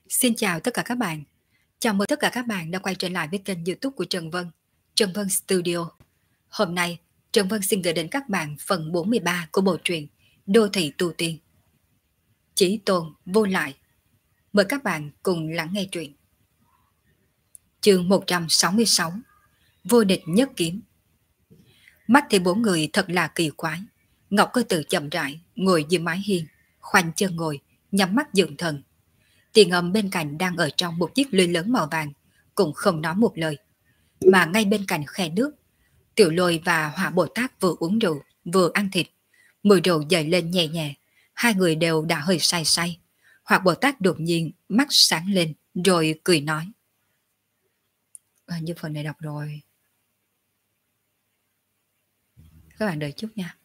Xin chào tất cả các bạn. Chào mừng tất cả các bạn đã quay trở lại với kênh YouTube của Trần Vân, Trần Vân Studio. Hôm nay, Trần Vân xin gửi đến các bạn phần 43 của bộ truyện Đô thị tu tiên. Chí tôn vô lại. Mời các bạn cùng lắng nghe truyện. Chương 166. Vô địch nhất kiếm. Mắt thì bốn người thật là kỳ quái. Ngọc Cơ Tử chậm rãi ngồi dưới mái hiên, khoanh chân ngồi, nhắm mắt dưỡng thần. Tiền Âm bên cạnh đang ở trong một chiếc lưới lớn màu vàng, cũng không nói một lời. Mà ngay bên cạnh khe nước, Tiểu Lôi và Hỏa Bồ Tát vừa uống rượu, vừa ăn thịt. Mùi rượu dậy lên nhẹ nhẹ, hai người đều đã hơi say say. Hỏa Bồ Tát đột nhiên mắt sáng lên, rồi cười nói. Như phần này đọc rồi. Các bạn đợi chút nha.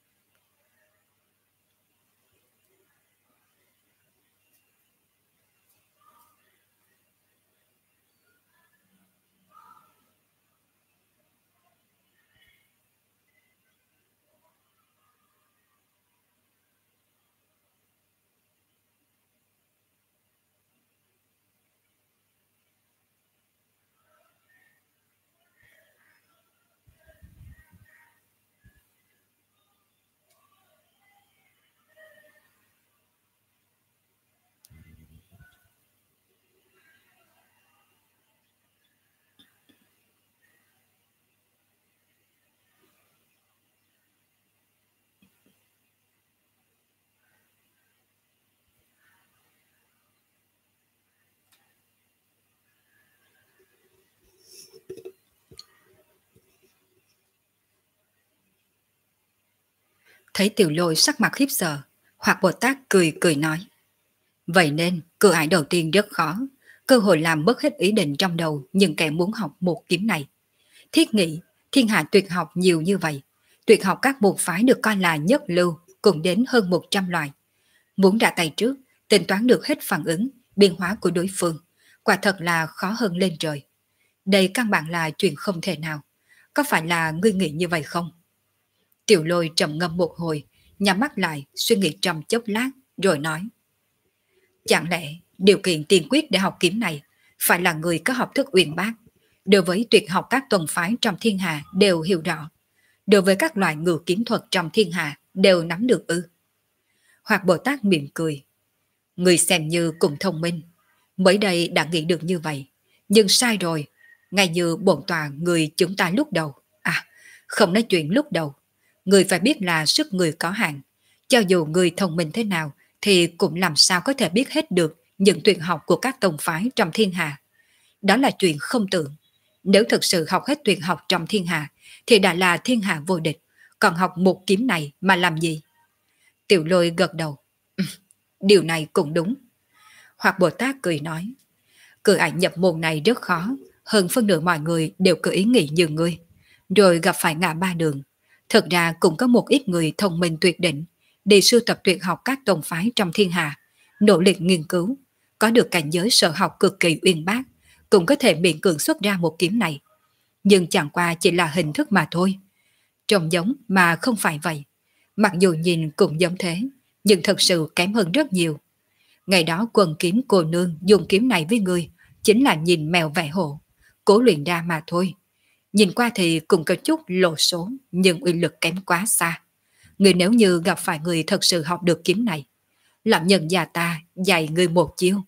Thấy Tiểu Lôi sắc mặt khiếp sợ, Hoặc Bồ Tát cười cười nói. Vậy nên, cửa ải đầu tiên rất khó, cơ hội làm mất hết ý định trong đầu những kẻ muốn học một kiếm này. Thiết nghĩ, thiên hạ tuyệt học nhiều như vậy, tuyệt học các môn phái được coi là nhất lưu, cũng đến hơn 100 loại. Muốn ra tay trước, tính toán được hết phản ứng, biến hóa của đối phương, quả thật là khó hơn lên trời. Đây căn bản là chuyện không thể nào. Có phải là ngươi nghĩ như vậy không? Tiểu Lôi trầm ngâm một hồi, nhắm mắt lại, suy nghĩ trong chốc lát, rồi nói. Chẳng lẽ điều kiện tiên quyết để học kiếm này phải là người có học thức uyên bác, đối với tuyệt học các tông phái trong thiên hạ đều hiểu rõ, đối với các loại ngự kiếm thuật trong thiên hạ đều nắm được ư? Hoặc Bồ Tát mỉm cười. Người xem như cũng thông minh, mới đây đã nghĩ được như vậy, nhưng sai rồi, ngay như bổn tòa người chúng ta lúc đầu. Không nói chuyện lúc đầu, người phải biết là sức người có hạn, cho dù người thông minh thế nào thì cũng làm sao có thể biết hết được những tuyệt học của các tông phái trong thiên hạ. Đó là chuyện không tưởng. Nếu thực sự học hết tuyệt học trong thiên hạ thì đã là thiên hạ vô địch, còn học một kiếm này mà làm gì? Tiểu Lôi gật đầu. Điều này cũng đúng. Hoặc Bồ Tát cười nói. Cửa ải nhập môn này rất khó, hơn phân nửa mọi người đều có ý nghĩ như ngươi. Rồi gặp phải ngã ba đường. Thật ra cũng có một ít người thông minh tuyệt đỉnh, đi sưu tập tuyệt học các tông phái trong thiên hạ, nỗ lực nghiên cứu, có được cảnh giới sở học cực kỳ uyên bác, cũng có thể miễn cưỡng xuất ra một kiếm này. Nhưng chẳng qua chỉ là hình thức mà thôi. Trông giống mà không phải vậy. Mặc dù nhìn cũng giống thế, nhưng thật sự kém hơn rất nhiều. Ngày đó quần kiếm cô nương dùng kiếm này với người, chính là nhìn mèo vẽ hổ, cố luyện ra mà thôi. Nhìn qua thì cũng có chút lộ số, nhưng uy lực kém quá xa. Người nếu như gặp phải người thật sự học được kiếm này, làm nhân già ta dạy người một chiêu.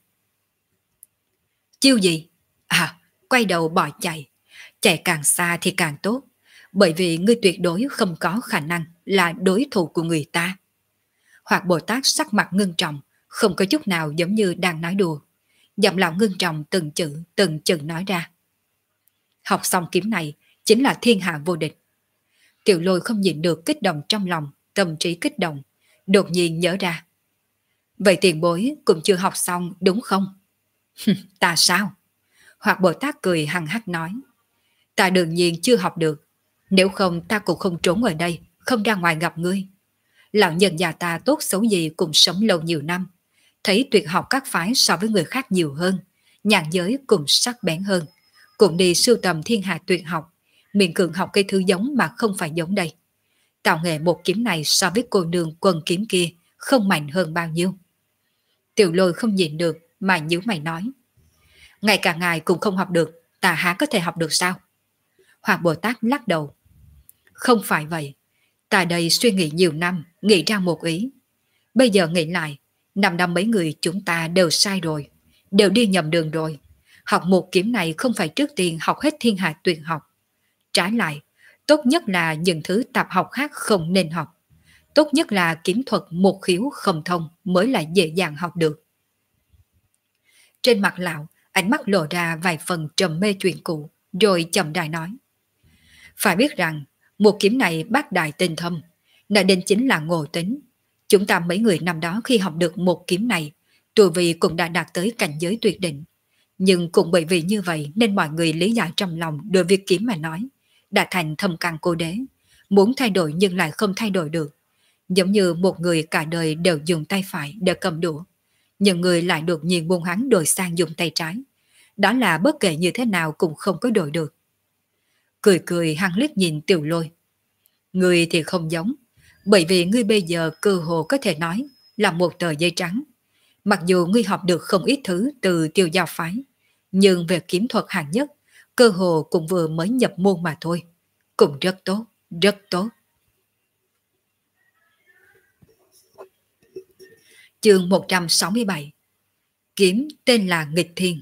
Chiêu gì? Quay đầu bỏ chạy. Chạy càng xa thì càng tốt, bởi vì ngươi tuyệt đối không có khả năng là đối thủ của người ta. Hoặc Bồ Tát sắc mặt ngưng trọng, không có chút nào giống như đang nói đùa. Giọng lão ngưng trọng từng chữ nói ra. Học xong kiếm này chính là thiên hạ vô địch. Tiểu Lôi không nhịn được kích động trong lòng, tâm trí kích động, đột nhiên nhớ ra. Vậy tiền bối cũng chưa học xong đúng không? Ta sao? Hoặc Bồ Tát cười hằng hắc nói. Ta đương nhiên chưa học được, nếu không ta cũng không trốn ở đây, không ra ngoài gặp ngươi. Lão nhân già ta tốt xấu gì cũng sống lâu nhiều năm, thấy tuyệt học các phái so với người khác nhiều hơn, nhãn giới cũng sắc bén hơn, cũng đi sưu tầm thiên hạ tuyệt học, miệng cường học cái thứ giống mà không phải giống đây. Tạo nghệ một kiếm này so với cô nương quần kiếm kia không mạnh hơn bao nhiêu. Tiểu Lôi không nhịn được, mà nhíu mày nói. Ngay cả ngài cũng không học được, ta há có thể học được sao? Hoạt Bồ Tát lắc đầu. Không phải vậy, ta đây suy nghĩ nhiều năm, nghĩ ra một ý. Bây giờ nghĩ lại, năm năm mấy người chúng ta đều sai rồi, đều đi nhầm đường rồi. Học một kiếm này không phải trước tiên học hết thiên hạ tuyệt học. Trái lại, tốt nhất là những thứ tạp học khác không nên học. Tốt nhất là kiếm thuật một khiếu không thông mới là dễ dàng học được. Trên mặt lão, ánh mắt lộ ra vài phần trầm mê chuyện cũ, rồi chậm rãi nói. Phải biết rằng, một kiếm này bác đại tinh thâm, nói đến chính là ngộ tính. Chúng ta mấy người năm đó khi học được một kiếm này, tu vi cũng đã đạt tới cảnh giới tuyệt định. Nhưng cũng bởi vì như vậy nên mọi người lý giải trong lòng đối với kiếm mà nói, đã thành thâm căn cố đế, muốn thay đổi nhưng lại không thay đổi được. Giống như một người cả đời đều dùng tay phải để cầm đũa, nhưng người lại đột nhiên buông hắn đổi sang dùng tay trái. Đó là bất kể như thế nào cũng không có đổi được. Cười cười hắn liếc nhìn Tiểu Lôi. Người thì không giống, bởi vì ngươi bây giờ cơ hồ có thể nói là một tờ giấy trắng. Mặc dù ngươi học được không ít thứ từ Tiêu Giao phái, nhưng về kiếm thuật hạng nhất, cơ hồ cũng vừa mới nhập môn mà thôi. Cũng rất tốt, rất tốt. Chương 167. Kiếm tên là Nghịch Thiên.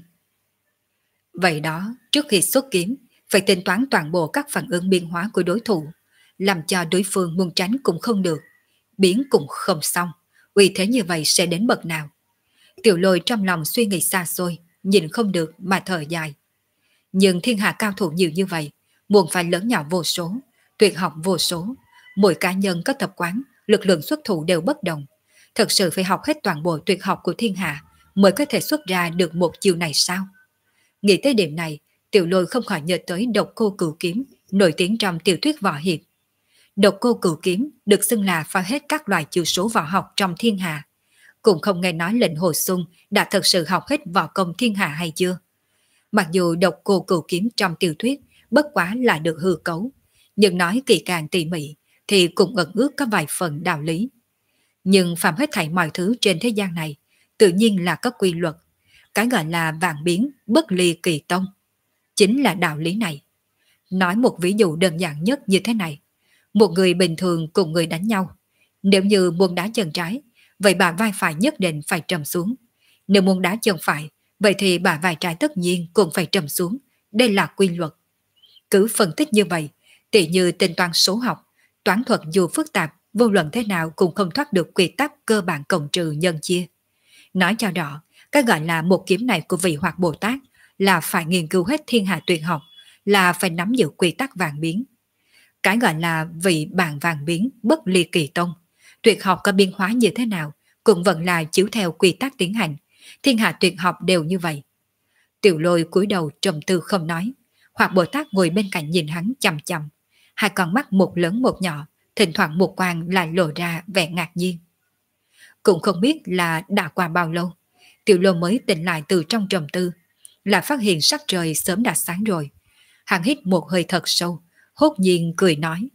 Vậy đó, trước khi xuất kiếm, phải tính toán toàn bộ các phản ứng biến hóa của đối thủ, làm cho đối phương muốn tránh cũng không được, biến cũng không xong. Uy thế như vậy sẽ đến bậc nào? Tiểu Lôi trong lòng suy nghĩ xa xôi, nhìn không được mà thở dài. Nhưng thiên hạ cao thủ nhiều như vậy, muốn phải lớn nhỏ vô số, tuyệt học vô số, mỗi cá nhân có tập quán, lực lượng xuất thủ đều bất đồng. Thật sự phải học hết toàn bộ tuyệt học của thiên hạ mới có thể xuất ra được một chiều này sao? Nghĩ tới điểm này, Tiểu Lôi không khỏi nhớ tới Độc Cô Cửu Kiếm, nổi tiếng trong tiểu thuyết võ hiệp. Độc Cô Cửu Kiếm được xưng là phá hết các loại chiêu số võ học trong thiên hạ. Cũng không nghe nói lệnh Hồ Xuân đã thật sự học hết võ công thiên hạ hay chưa. Mặc dù Độc Cô Cửu Kiếm trong tiểu thuyết bất quá là được hư cấu, nhưng nói kỳ càng tỉ mỉ thì cũng ẩn ước có vài phần đạo lý. Nhưng phạm hết thảy mọi thứ trên thế gian này, tự nhiên là có quy luật. Cái gọi là vạn biến, bất ly kỳ tông, chính là đạo lý này. Nói một ví dụ đơn giản nhất như thế này. Một người bình thường cùng người đánh nhau. Nếu như muốn đá chân trái, vậy bả vai phải nhất định phải trầm xuống. Nếu muốn đá chân phải, vậy thì bả vai trái tất nhiên cũng phải trầm xuống. Đây là quy luật. Cứ phân tích như vậy, tỉ như tính toán số học, toán thuật dù phức tạp, vô luận thế nào cũng không thoát được quy tắc cơ bản cộng trừ nhân chia. Nói cho rõ, cái gọi là một kiếm này của vị Hoạt Bồ Tát là phải nghiên cứu hết thiên hạ tuyệt học, là phải nắm giữ quy tắc vạn biến. Cái gọi là vị bản vạn biến bất ly kỳ tông, tuyệt học có biến hóa như thế nào cũng vẫn là chiếu theo quy tắc tiến hành, thiên hạ tuyệt học đều như vậy. Tiểu Lôi cúi đầu trầm tư không nói, Hoạt Bồ Tát ngồi bên cạnh nhìn hắn chằm chằm, hai con mắt một lớn một nhỏ, thỉnh thoảng một quang lại lộ ra vẻ ngạc nhiên. Cũng không biết là đã qua bao lâu, Tiểu Lôi mới tỉnh lại từ trong trầm tư, là phát hiện sắc trời sớm đã sáng rồi. Hắn hít một hơi thật sâu, hốt nhiên cười nói.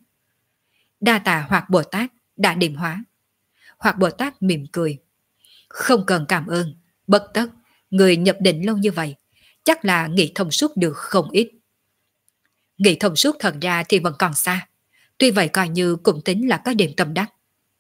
Đa tạ Hoạt Bồ Tát đã điểm hóa. Hoạt Bồ Tát mỉm cười. Không cần cảm ơn, bất tất, người nhập định lâu như vậy, chắc là nghĩ thông suốt được không ít. Nghĩ thông suốt thật ra thì vẫn còn xa, tuy vậy coi như cũng tính là có điểm tâm đắc.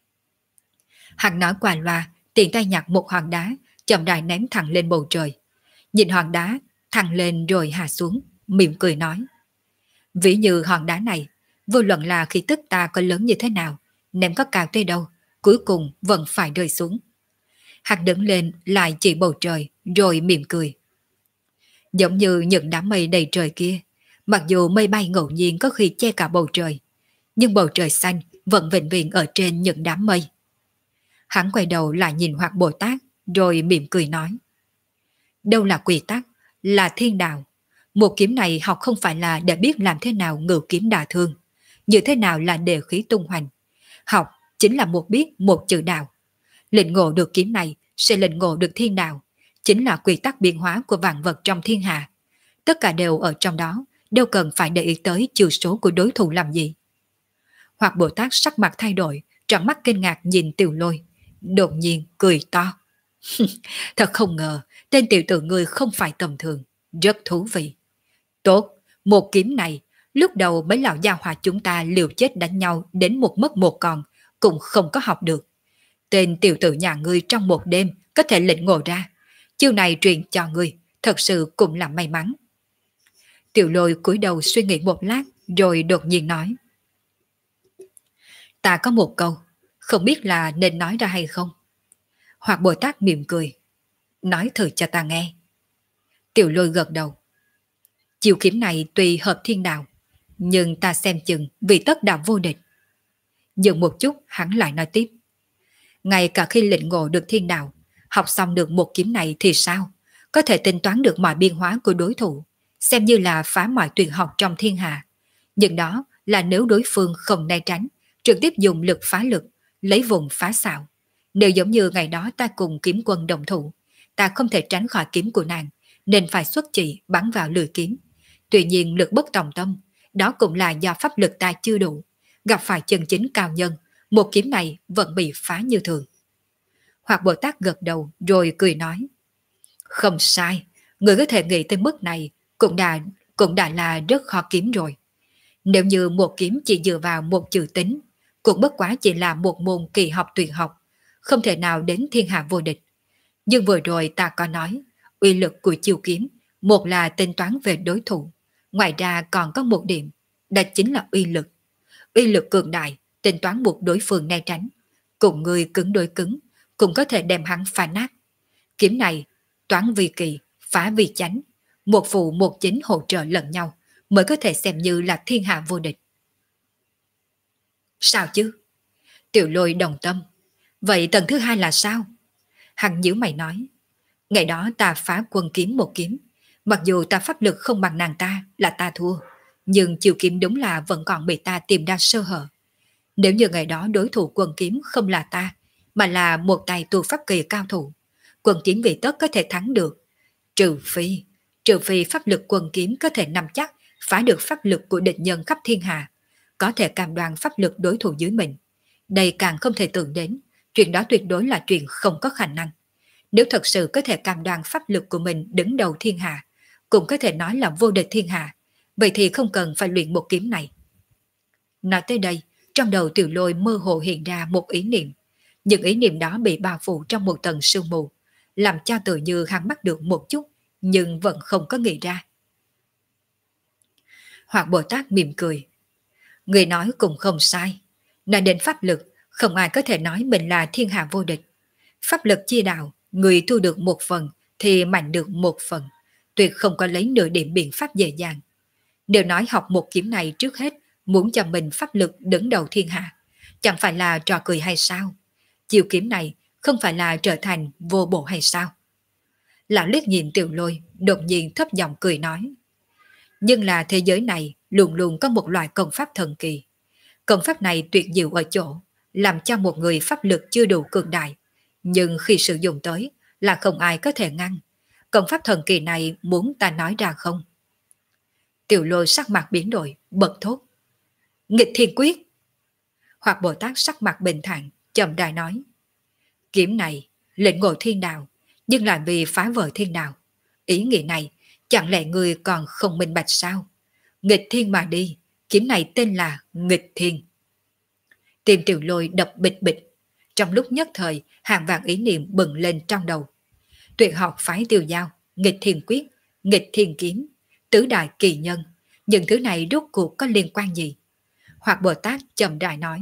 Hắn nói qua loa, tiện tay nhặt một hòn đá, chậm rãi ném thẳng lên bầu trời. Nhìn hòn đá thẳng lên rồi hạ xuống, mỉm cười nói. Ví như hòn đá này, vô luận là khí tức ta có lớn như thế nào, ném có cao tới đâu, cuối cùng vẫn phải rơi xuống. Hắn đứng lên lại chỉ bầu trời, rồi mỉm cười. Giống như những đám mây đầy trời kia, mặc dù mây bay ngẫu nhiên có khi che cả bầu trời, nhưng bầu trời xanh vẫn vĩnh viễn ở trên những đám mây. Hắn quay đầu lại nhìn Hoạt Bồ Tát, rồi mỉm cười nói. Đâu là quy tắc, là thiên đạo. Một kiếm này học không phải là để biết làm thế nào ngự kiếm đả thương, như thế nào là đề khí tung hoành. Học chính là một biết một chữ đạo. Lĩnh ngộ được kiếm này sẽ lĩnh ngộ được thiên đạo, chính là quy tắc biến hóa của vạn vật trong thiên hạ. Tất cả đều ở trong đó, đâu cần phải để ý tới chiều số của đối thủ làm gì. Hoạt Bồ Tát sắc mặt thay đổi, trợn mắt kinh ngạc nhìn Tiểu Lôi, đột nhiên cười to. Thật không ngờ, tên tiểu tử ngươi không phải tầm thường, rất thú vị. Tốt, một kiếm này, lúc đầu mấy lão gia hòa chúng ta liều chết đánh nhau đến một mất một còn, cũng không có học được. Tên tiểu tử nhà ngươi trong một đêm có thể lĩnh ngộ ra. Chiêu này truyền cho ngươi, thật sự cũng là may mắn. Tiểu Lôi cúi đầu suy nghĩ một lát, rồi đột nhiên nói. Ta có một câu, không biết là nên nói ra hay không. Hoặc Bồ Tát mỉm cười. Nói thử cho ta nghe. Tiểu Lôi gật đầu. Chiêu kiếm này tuy hợp thiên đạo, nhưng ta xem chừng vì tất đạo vô địch. Dừng một chút hắn lại nói tiếp. Ngay cả khi lĩnh ngộ được thiên đạo, học xong được một kiếm này thì sao? Có thể tính toán được mọi biên hóa của đối thủ, xem như là phá mọi tuyệt học trong thiên hạ. Nhưng đó là nếu đối phương không né tránh, trực tiếp dùng lực phá lực, lấy vùng phá xạo. Nếu giống như ngày đó ta cùng kiếm quân đồng thủ, ta không thể tránh khỏi kiếm của nàng, nên phải xuất chỉ bắn vào lưỡi kiếm. Tuy nhiên lực bất tòng tâm, đó cũng là do pháp lực ta chưa đủ. Gặp phải chân chính cao nhân, một kiếm này vẫn bị phá như thường. Hoặc Bồ Tát gật đầu rồi cười nói. Không sai, người có thể nghĩ tới mức này cũng đã là rất khó kiếm rồi. Nếu như một kiếm chỉ dựa vào một chữ tính, cũng bất quá chỉ là một môn kỳ học tuyệt học, không thể nào đến thiên hạ vô địch. Nhưng vừa rồi ta có nói, uy lực của chiêu kiếm, một là tính toán về đối thủ, ngoài ra còn có một điểm, đó chính là uy lực. Uy lực cường đại, tính toán buộc đối phương né tránh, cùng người cứng đối cứng, cũng có thể đem hắn phá nát. Kiếm này, toán vi kỳ, phá vi chánh, một phụ một chính hỗ trợ lẫn nhau, mới có thể xem như là thiên hạ vô địch. Sao chứ? Tiểu Lôi đồng tâm. Vậy tầng thứ hai là sao? Hắn nhíu mày nói. Ngày đó ta phá quân kiếm một kiếm. Mặc dù ta pháp lực không bằng nàng ta là ta thua, nhưng chiều kiếm đúng là vẫn còn bị ta tìm ra sơ hở. Nếu như ngày đó đối thủ quân kiếm không là ta, mà là một tài tu pháp kỳ cao thủ, quân kiếm vì tất có thể thắng được. Trừ phi pháp lực quân kiếm có thể nắm chắc phá được pháp lực của địch nhân khắp thiên hạ, có thể cam đoan pháp lực đối thủ dưới mình. Đây càng không thể tưởng đến, chuyện đó tuyệt đối là chuyện không có khả năng. Nếu thật sự có thể cam đoan pháp lực của mình đứng đầu thiên hạ, cũng có thể nói là vô địch thiên hạ, vậy thì không cần phải luyện một kiếm này. Nói tới đây, trong đầu Tiểu Lôi mơ hồ hiện ra một ý niệm. Những ý niệm đó bị bao phủ trong một tầng sương mù, làm cho tự như hắn bắt được một chút, nhưng vẫn không có nghĩ ra. Hoặc Bồ Tát mỉm cười. Người nói cũng không sai. Nói đến pháp lực, không ai có thể nói mình là thiên hạ vô địch. Pháp lực chia đạo, người thu được một phần thì mạnh được một phần, tuyệt không có lấy nửa điểm biện pháp dễ dàng. Nếu nói học một kiếm này trước hết muốn cho mình pháp lực đứng đầu thiên hạ, chẳng phải là trò cười hay sao? Chiêu kiếm này không phải là trở thành vô bổ hay sao? Lão liếc nhìn Tiểu Lôi, đột nhiên thấp giọng cười nói. Nhưng là thế giới này luôn luôn có một loại công pháp thần kỳ. Công pháp này tuyệt diệu ở chỗ, làm cho một người pháp lực chưa đủ cường đại, nhưng khi sử dụng tới là không ai có thể ngăn. Công pháp thần kỳ này muốn ta nói ra không? Tiểu Lôi sắc mặt biến đổi, bật thốt. Nghịch thiên quyết! Hoặc Bồ Tát sắc mặt bình thản, chậm rãi nói. Kiếm này, lĩnh ngộ thiên đạo, nhưng là vì phá vỡ thiên đạo. Ý nghĩa này, chẳng lẽ người còn không minh bạch sao? Nghịch thiên mà đi, kiếm này tên là nghịch thiên. Tim Tiểu Lôi đập bịch bịch. Trong lúc nhất thời, hàng vạn ý niệm bừng lên trong đầu. Tuyệt học phái Tiêu Giao, nghịch thiên quyết, nghịch thiên kiếm, tứ đại kỳ nhân. Những thứ này rốt cuộc có liên quan gì? Hoặc Bồ Tát chậm rãi nói.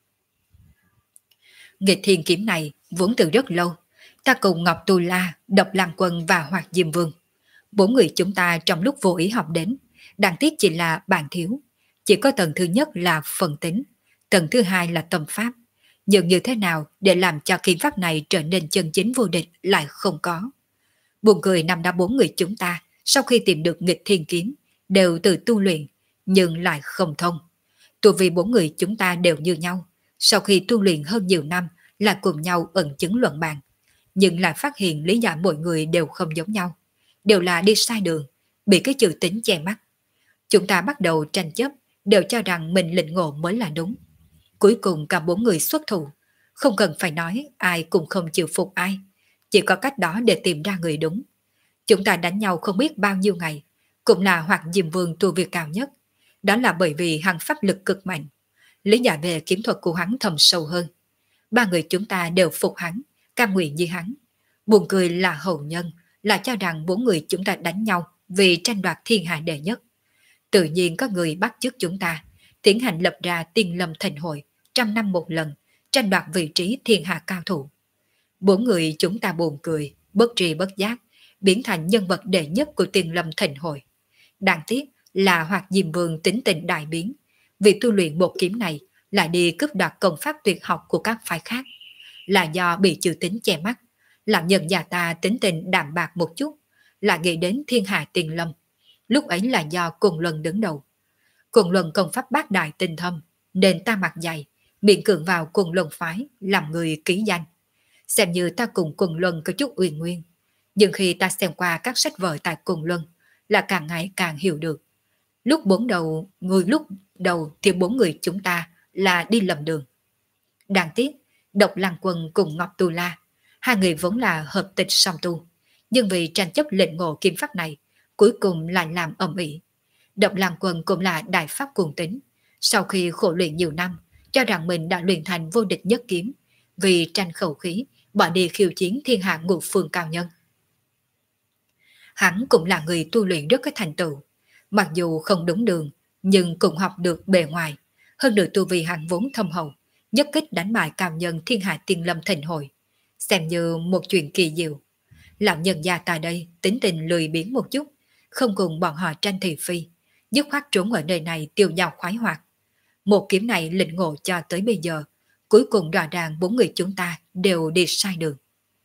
Nghịch thiên kiếm này vốn từ rất lâu. Ta cùng Ngọc Tu La, Độc Lang Quân và Hoạt Diêm Vương. 4 người chúng ta trong lúc vô ý học đến. Đáng tiếc chỉ là bạn thiếu. Chỉ có tầng thứ nhất là phần tính, tầng thứ hai là tâm pháp. Nhưng như thế nào để làm cho kiếm pháp này trở nên chân chính vô địch lại không có. Buồn cười năm đó 4 người chúng ta sau khi tìm được nghịch thiên kiếm đều tự tu luyện, nhưng lại không thông. Tu vì 4 người chúng ta đều như nhau, sau khi tu luyện hơn nhiều năm là cùng nhau ẩn chứng luận bàn, nhưng lại phát hiện lý giải mỗi người đều không giống nhau, đều là đi sai đường, bị cái chữ tính che mắt. Chúng ta bắt đầu tranh chấp, đều cho rằng mình lĩnh ngộ mới là đúng. Cuối cùng cả 4 người xuất thủ, không cần phải nói ai cũng không chịu phục ai, chỉ có cách đó để tìm ra người đúng. Chúng ta đánh nhau không biết bao nhiêu ngày, cũng là Hoặc Diêm Vương tu vi cao nhất. Đó là bởi vì hắn pháp lực cực mạnh. Lý giải về kiếm thuật của hắn thầm sâu hơn. Ba người chúng ta đều phục hắn, cam nguyện với hắn. Buồn cười là hậu nhân, là cho rằng bốn người chúng ta đánh nhau vì tranh đoạt thiên hạ đệ nhất. Tự nhiên có người bắt chước chúng ta, tiến hành lập ra Tiên Lâm Thành Hội, 100 năm một lần, tranh đoạt vị trí thiên hạ cao thủ. Bốn người chúng ta buồn cười, bất tri bất giác, biến thành nhân vật đệ nhất của Tiên Lâm Thành Hội. Đáng tiếc là Hoặc Diêm Vương tính tình đại biến, vì tu luyện một kiếm này lại đi cướp đoạt công pháp tuyệt học của các phái khác, là do bị chư tính che mắt. Làm nhân già ta tính tình đạm bạc một chút, là nghĩ đến thiên hạ Tiên Lâm. Lúc ấy là do Cùng Luân đứng đầu. Cùng Luân công pháp bát đại tinh thâm, nên ta mặt dày, miệng cường vào Cùng Luân phái, làm người ký danh. Xem như ta cùng Cùng Luân có chút uyên nguyên. Nhưng khi ta xem qua các sách vở tại Cùng Luân, là càng ngày càng hiểu được. Lúc đầu thì bốn người chúng ta là đi lầm đường. Đáng tiếc, Độc Lăng Quân cùng Ngọc Tu La, hai người vốn là hợp tịch song tu, nhưng vì tranh chấp lệnh ngộ kiếm pháp này, cuối cùng lại làm ầm ĩ. Độc Lăng Quân cũng là đại pháp cuồng tính, sau khi khổ luyện nhiều năm, cho rằng mình đã luyện thành vô địch nhất kiếm, vì tranh khẩu khí, bỏ đi khiêu chiến thiên hạ ngũ phương cao nhân. Hắn cũng là người tu luyện rất có thành tựu, mặc dù không đúng đường, nhưng cũng học được bề ngoài. Hơn nữa tu vi hắn vốn thâm hậu, nhất kích đánh bại cao nhân thiên hạ Tiên Lâm Thành Hội, xem như một chuyện kỳ diệu. Lão nhân gia ta đây tính tình lười biếng một chút, không cùng bọn họ tranh thị phi, dứt khoát trốn ở nơi này tiêu dao khoái hoạt. Một kiếm này lĩnh ngộ cho tới bây giờ, cuối cùng rõ ràng bốn người chúng ta đều đi sai đường.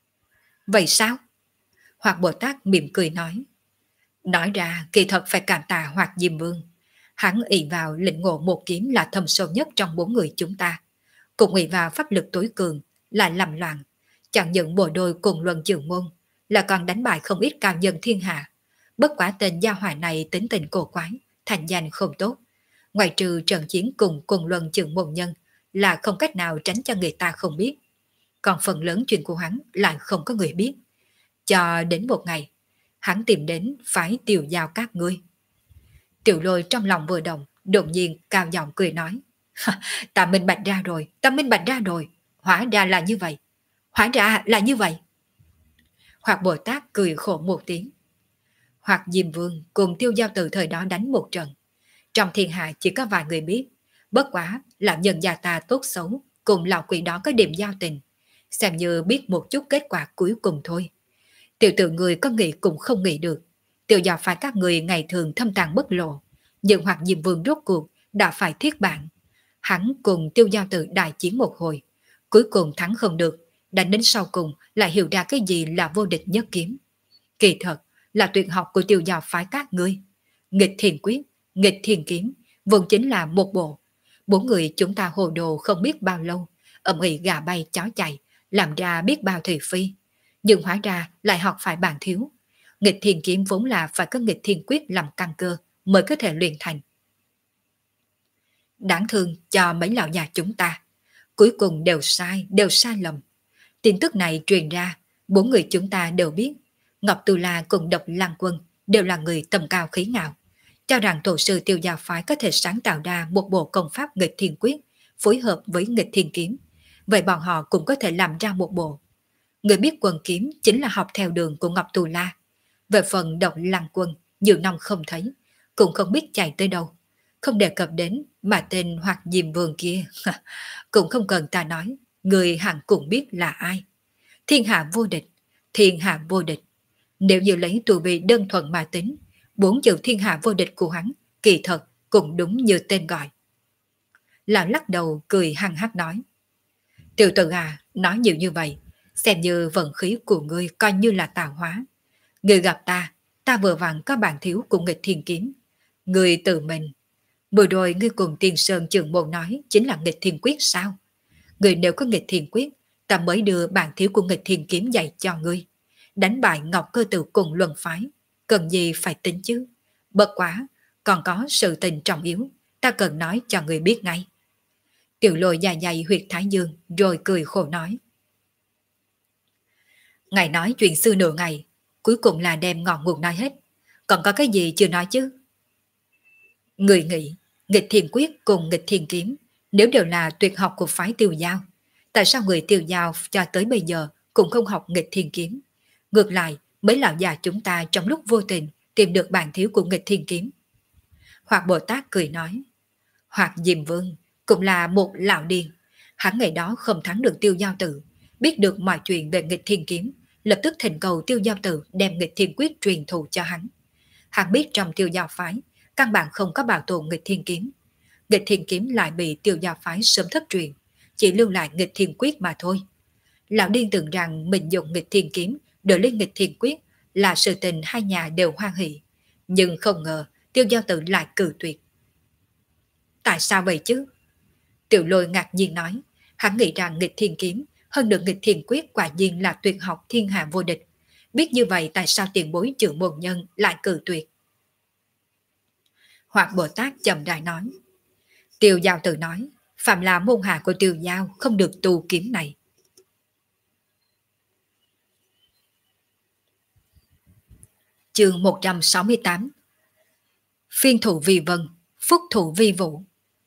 Vậy sao? Hoặc Bồ Tát mỉm cười nói. Nói ra kỳ thật phải cảm tạ Hoặc Diêm Vương. Hắn ỷ vào lĩnh ngộ một kiếm là thâm sâu nhất trong bốn người chúng ta. Cùng ỷ vào pháp lực tối cường là làm loạn. Chẳng những bộ đôi cùng luân trường môn, là còn đánh bại không ít cao nhân thiên hạ. Bất quả tên gia hỏa này tính tình cổ quái, thành danh không tốt. Ngoài trừ trận chiến cùng luân trường môn nhân là không cách nào tránh cho người ta không biết. Còn phần lớn chuyện của hắn lại không có người biết. Cho đến một ngày, hắn tìm đến phái Tiểu Giao các ngươi. Tiểu Lôi trong lòng vừa động, đột nhiên cao giọng cười nói. Ta minh bạch ra rồi, ta minh bạch ra rồi. Hóa ra là như vậy. Hóa ra là như vậy. Hoặc Bồ Tát cười khổ một tiếng. Hoặc Diêm Vương cùng Tiêu Giao từ thời đó đánh một trận. Trong thiên hạ chỉ có vài người biết. Bất quá là nhân gia ta tốt xấu, cùng lão quỷ đó có điểm giao tình. Xem như biết một chút kết quả cuối cùng thôi. Tiểu tử người có nghĩ cũng không nghĩ được. Tiểu Giao phải các người ngày thường thâm tàng bất lộ. Nhưng Hoặc Diêm Vương rốt cuộc đã phải thiết bạn. Hắn cùng Tiêu Giao Tử đại chiến một hồi. Cuối cùng thắng không được. Đánh đến sau cùng lại hiểu ra cái gì là vô địch nhất kiếm. Kỳ thật là tuyệt học của Tiêu Giao phái các ngươi. Nghịch thiền quyết, nghịch thiền kiếm, vốn chính là một bộ. Bốn người chúng ta hồ đồ không biết bao lâu, ầm ĩ gà bay chó chạy, làm ra biết bao thị phi. Nhưng hóa ra lại học phải bàn thiếu. Nghịch thiền kiếm vốn là phải có nghịch thiền quyết làm căn cơ mới có thể luyện thành. Đáng thương cho mấy lão già chúng ta. Cuối cùng đều sai lầm. Tin tức này truyền ra, bốn người chúng ta đều biết. Ngọc Tu La cùng Độc Lăng Quân đều là người tầm cao khí ngạo. Cho rằng tổ sư Tiêu Giao phái có thể sáng tạo ra một bộ công pháp nghịch thiên quyết phối hợp với nghịch thiên kiếm. Vậy bọn họ cũng có thể làm ra một bộ. Người biết Quân kiếm chính là học theo đường của Ngọc Tu La. Về phần Độc Lăng Quân, nhiều năm không thấy, cũng không biết chạy tới đâu. Không đề cập đến mà tên Hoặc Diêm Vương kia, cũng không cần ta nói, người hẳn cũng biết là ai. Thiên hạ vô địch, thiên hạ vô địch. Nếu như lấy tu vi đơn thuần mà tính, bốn chữ thiên hạ vô địch của hắn, kỳ thật cũng đúng như tên gọi. Lão lắc đầu cười hăng hắc nói. Tiểu tử à, nói nhiều như vậy, xem như vận khí của ngươi coi như là tạo hóa. Ngươi gặp ta vừa vặn có bản thiếu của nghịch thiên kiếm. Ngươi tự mình. Vừa rồi ngươi cùng Tiên Sơn trưởng môn nói chính là nghịch thiên quyết sao? Ngươi nếu có nghịch thiên quyết, ta mới đưa bản thiếu của nghịch thiên kiếm dạy cho ngươi. Đánh bại Ngọc Cơ Tử cùng luân phái, cần gì phải tính chứ? Bất quá, còn có sự tình trọng yếu, ta cần nói cho ngươi biết ngay. Tiểu Lôi dài dày huyệt thái dương rồi cười khổ nói. Ngài nói chuyện xưa nửa ngày, cuối cùng là đem ngọn nguồn nói hết. Còn có cái gì chưa nói chứ? Người nghĩ, nghịch thiền quyết cùng nghịch thiền kiếm, nếu đều là tuyệt học của phái Tiêu Giao, tại sao người Tiêu Giao cho tới bây giờ cũng không học nghịch thiền kiếm? Ngược lại, mấy lão già chúng ta trong lúc vô tình tìm được bản thiếu của nghịch thiền kiếm. Hoạt Bồ Tát cười nói, Hoạt Diệm Vương cũng là một lão điên. Hắn ngày đó không thắng được Tiêu Giao Tử, biết được mọi chuyện về nghịch thiên kiếm, lập tức thỉnh cầu Tiêu Giao Tử đem nghịch thiên quyết truyền thụ cho hắn. Hắn biết trong Tiêu Giao phái, căn bản không có bảo tồn nghịch thiên kiếm. Nghịch thiên kiếm lại bị Tiêu Giao phái sớm thất truyền, chỉ lưu lại nghịch thiên quyết mà thôi. Lão điên tưởng rằng mình dùng nghịch thiên kiếm đổi lên nghịch thiên quyết là sự tình hai nhà đều hoan hỷ, nhưng không ngờ Tiêu Giao Tử lại cự tuyệt. Tại sao vậy chứ? Tiểu Lôi ngạc nhiên nói, hắn nghĩ rằng nghịch thiên kiếm hơn được nghịch thiên quyết quả nhiên là tuyệt học thiên hạ vô địch. Biết như vậy tại sao tiền bối trưởng môn nhân lại cự tuyệt? Hoạt Bồ Tát chậm rãi nói, Tiêu Giao Tử nói, phạm là môn hạ của Tiêu Giao không được tu kiếm này. Chương 168. Phiên thủ vi vân, phúc thủ vi vũ.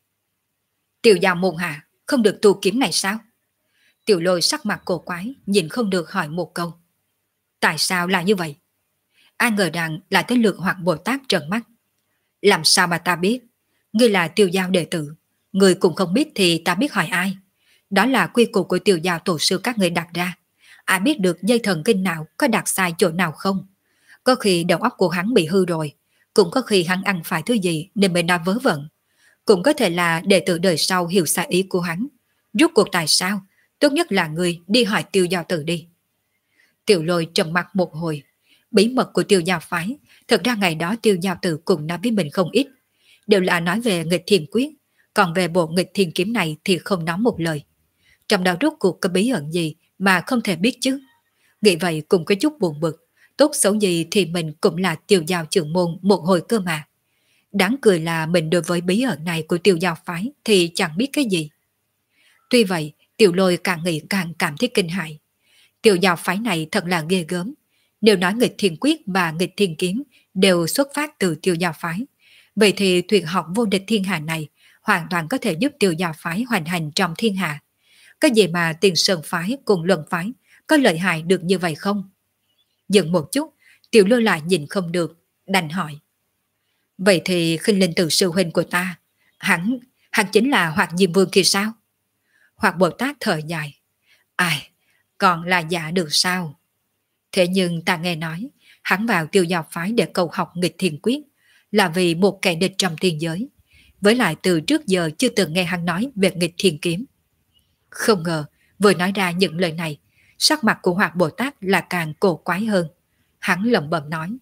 Tiêu Giao môn hạ không được tu kiếm này sao? Tiểu Lôi sắc mặt cổ quái, nhìn không được hỏi một câu. Tại sao là như vậy? Ai ngờ rằng là tới lượt Hoạt Bồ Tát trợn mắt. Làm sao mà ta biết? Ngươi là Tiêu Giao đệ tử, ngươi cũng không biết thì ta biết hỏi ai? Đó là quy củ của Tiêu Giao tổ sư các ngươi đặt ra. Ai biết được dây thần kinh nào có đặt sai chỗ nào không? Có khi đầu óc của hắn bị hư rồi, cũng có khi hắn ăn phải thứ gì nên mới nói vớ vẩn. Cũng có thể là đệ tử đời sau hiểu sai ý của hắn. Rốt cuộc tại sao? Tốt nhất là ngươi đi hỏi Tiêu Giao Tử đi. Tiểu Lôi trầm mặt một hồi. Bí mật của Tiêu Giao phái, thật ra ngày đó Tiêu Giao Tử cũng nói với mình không ít. Đều là nói về nghịch thiên quyết, còn về bộ nghịch thiên kiếm này thì không nói một lời. Trong đó rốt cuộc có bí ẩn gì mà không thể biết chứ? Nghĩ vậy cũng có chút buồn bực. Tốt xấu gì thì mình cũng là Tiêu Giao trưởng môn một hồi cơ mà. Đáng cười là mình đối với bí ẩn này của Tiêu Giao phái thì chẳng biết cái gì. Tuy vậy, Tiểu Lôi càng nghĩ càng cảm thấy kinh hãi. Tiêu Giao phái này thật là ghê gớm. Nếu nói nghịch thiên quyết và nghịch thiên kiếm đều xuất phát từ Tiêu Giao phái, vậy thì tuyệt học vô địch thiên hạ này hoàn toàn có thể giúp Tiêu Giao phái hoành hành trong thiên hạ. Cái gì mà Tiền Sơn phái cùng Luân phái có lợi hại được như vậy không? Dừng một chút, Tiểu Lôi lại nhìn không được, đành hỏi. Vậy thì Khinh Linh Tử sư huynh của ta, hắn chính là Hoạt Diêm Vương kia sao? Hoạt Bồ Tát thở dài. Ai, còn là giả được sao? Thế nhưng ta nghe nói, hắn vào Tiêu Giao phái để cầu học nghịch thiên quyết, là vì một kẻ địch trong tiên giới. Với lại từ trước giờ chưa từng nghe hắn nói về nghịch thiên kiếm. Không ngờ, vừa nói ra những lời này, sắc mặt của Hoạt Bồ Tát là càng cổ quái hơn. Hắn lẩm bẩm nói.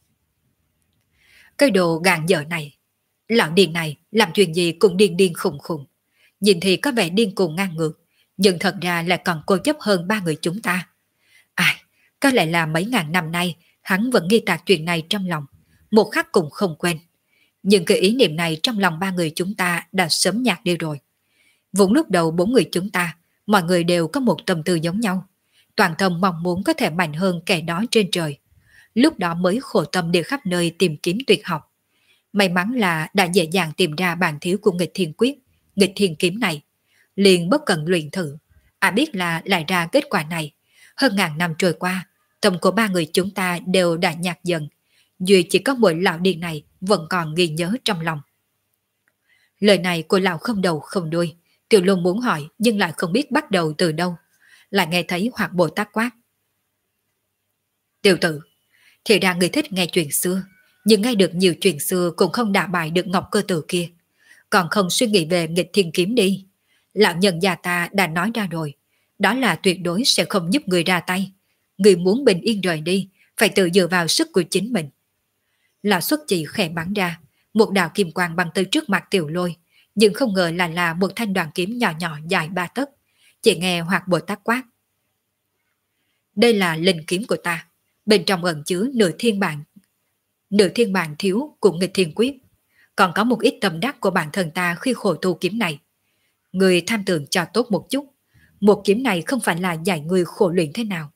Cái đồ gàn dở này, lão điên này làm chuyện gì cũng điên điên khùng khùng. Nhìn thì có vẻ điên cuồng ngang ngược, nhưng thật ra lại còn cố chấp hơn ba người chúng ta. Ai, có lẽ là mấy ngàn năm nay hắn vẫn ghi tạc chuyện này trong lòng, một khắc cũng không quên. Nhưng cái ý niệm này trong lòng ba người chúng ta đã sớm nhạt đi rồi. Vốn lúc đầu bốn người chúng ta, mọi người đều có một tâm tư giống nhau, toàn tâm mong muốn có thể mạnh hơn kẻ đó trên trời. Lúc đó mới khổ tâm đi khắp nơi tìm kiếm tuyệt học. May mắn là đã dễ dàng tìm ra bản thiếu của nghịch thiên quyết, nghịch thiên kiếm này. Liền bất cần luyện thử. Ai biết là lại ra kết quả này. Hơn ngàn năm trôi qua, tâm của ba người chúng ta đều đã nhạt dần. Duy chỉ có mỗi lão điên này vẫn còn ghi nhớ trong lòng. Lời này của lão không đầu không đuôi. Tiểu Luân muốn hỏi nhưng lại không biết bắt đầu từ đâu. Lại nghe thấy Hoạt Bồ Tát quát. Tiểu tử, thì ra người thích nghe chuyện xưa, nhưng nghe được nhiều chuyện xưa cũng không đả bại được Ngọc Cơ Tử kia. Còn không suy nghĩ về nghịch thiên kiếm đi. Lão nhân già ta đã nói ra rồi, đó là tuyệt đối sẽ không giúp người ra tay. Người muốn bình yên rời đi, phải tự dựa vào sức của chính mình. Lão xuất chỉ khẽ bắn ra, một đạo kim quang bắn tới trước mặt Tiểu Lôi, nhưng không ngờ là một thanh đoàn kiếm nhỏ nhỏ dài 3 tấc. Chỉ nghe Hoạt Bồ Tát quát. Đây là linh kiếm của ta, bên trong ẩn chứa nửa thiên bản thiếu của nghịch thiên quyết, còn có một ít tâm đắc của bản thân ta khi khổ tu kiếm này. Người tham tưởng cho tốt một chút, một kiếm này không phải là dạy người khổ luyện thế nào,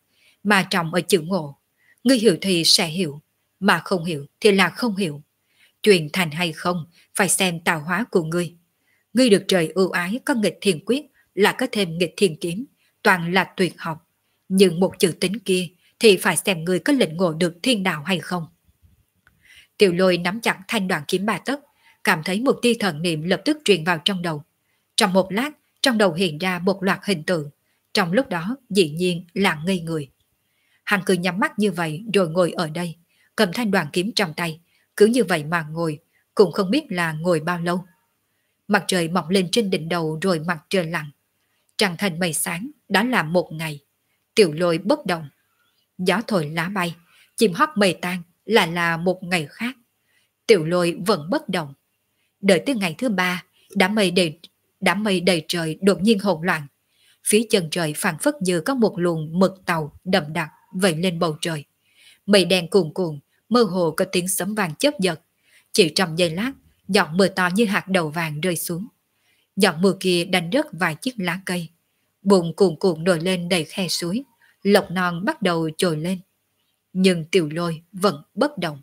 mà trọng ở chữ ngộ. Ngươi hiểu thì sẽ hiểu, mà không hiểu thì là không hiểu. Chuyện thành hay không phải xem tạo hóa của ngươi. Ngươi được trời ưu ái có nghịch thiên quyết, là có thêm nghịch thiên kiếm, toàn là tuyệt học. Nhưng một chữ tính kia thì phải xem ngươi có lĩnh ngộ được thiên đạo hay không. Tiểu Lôi nắm chặt thanh đoạn kiếm ba tấc, cảm thấy một tia thần niệm lập tức truyền vào trong đầu. Trong một lát, trong đầu hiện ra một loạt hình tượng. Trong lúc đó, dĩ nhiên là ngây người. Hắn cứ nhắm mắt như vậy rồi ngồi ở đây, cầm thanh đoàn kiếm trong tay, cứ như vậy mà ngồi, cũng không biết là ngồi bao lâu. Mặt trời mọc lên trên đỉnh đầu rồi mặt trời lặn. Trăng thành mây sáng, đã là một ngày. Tiểu Lôi bất động. Gió thổi lá bay, chim hót mây tan, là một ngày khác. Tiểu Lôi vẫn bất động. Đợi tới ngày thứ ba, đám mây đầy trời đột nhiên hỗn loạn. Phía chân trời phảng phất như có một luồng mực tàu đậm đặc vẩy lên bầu trời. Mây đen cuồn cuộn, mơ hồ có tiếng sấm vàng chớp giật. Chỉ trong giây lát, giọt mưa to như hạt đậu vàng rơi xuống. Giọt mưa kia đánh rớt vài chiếc lá cây. Bùn cuồn cuộn nổi lên đầy khe suối. Lộc non bắt đầu trồi lên. Nhưng Tiểu Lôi vẫn bất động.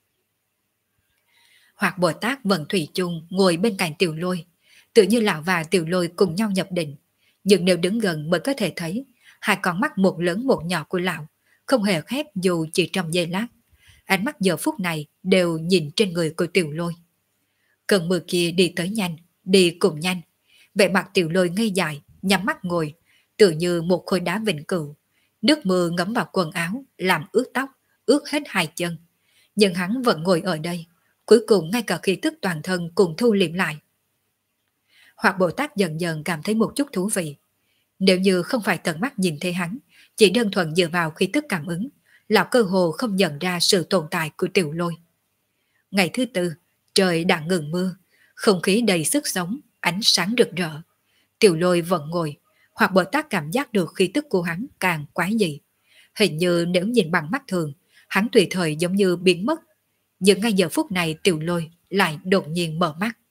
Hoạt Bồ Tát vẫn thủy chung ngồi bên cạnh Tiểu Lôi, tự như lão và Tiểu Lôi cùng nhau nhập định. Nhưng nếu đứng gần mới có thể thấy hai con mắt một lớn một nhỏ của lão không hề khép dù chỉ trong giây lát. Ánh mắt giờ phút này đều nhìn trên người của Tiểu Lôi. Cơn mưa kia đi tới nhanh, đi cùng nhanh. Vẻ mặt Tiểu Lôi ngây dại, nhắm mắt ngồi, tự như một khối đá vĩnh cửu. Nước mưa ngấm vào quần áo, làm ướt tóc, ướt hết hai chân. Nhưng hắn vẫn ngồi ở đây, cuối cùng ngay cả khí tức toàn thân cùng thu liệm lại. Hoặc Bồ Tát dần dần cảm thấy một chút thú vị. Nếu như không phải tận mắt nhìn thấy hắn, chỉ đơn thuần dựa vào khí tức cảm ứng, lão cơ hồ không nhận ra sự tồn tại của Tiểu Lôi. Ngày thứ tư, trời đã ngừng mưa, không khí đầy sức sống, ánh sáng rực rỡ. Tiểu Lôi vẫn ngồi, Hoặc Bồ Tát cảm giác được khí tức của hắn càng quái dị. Hình như nếu nhìn bằng mắt thường, hắn tùy thời giống như biến mất. Nhưng ngay giờ phút này Tiểu Lôi lại đột nhiên mở mắt.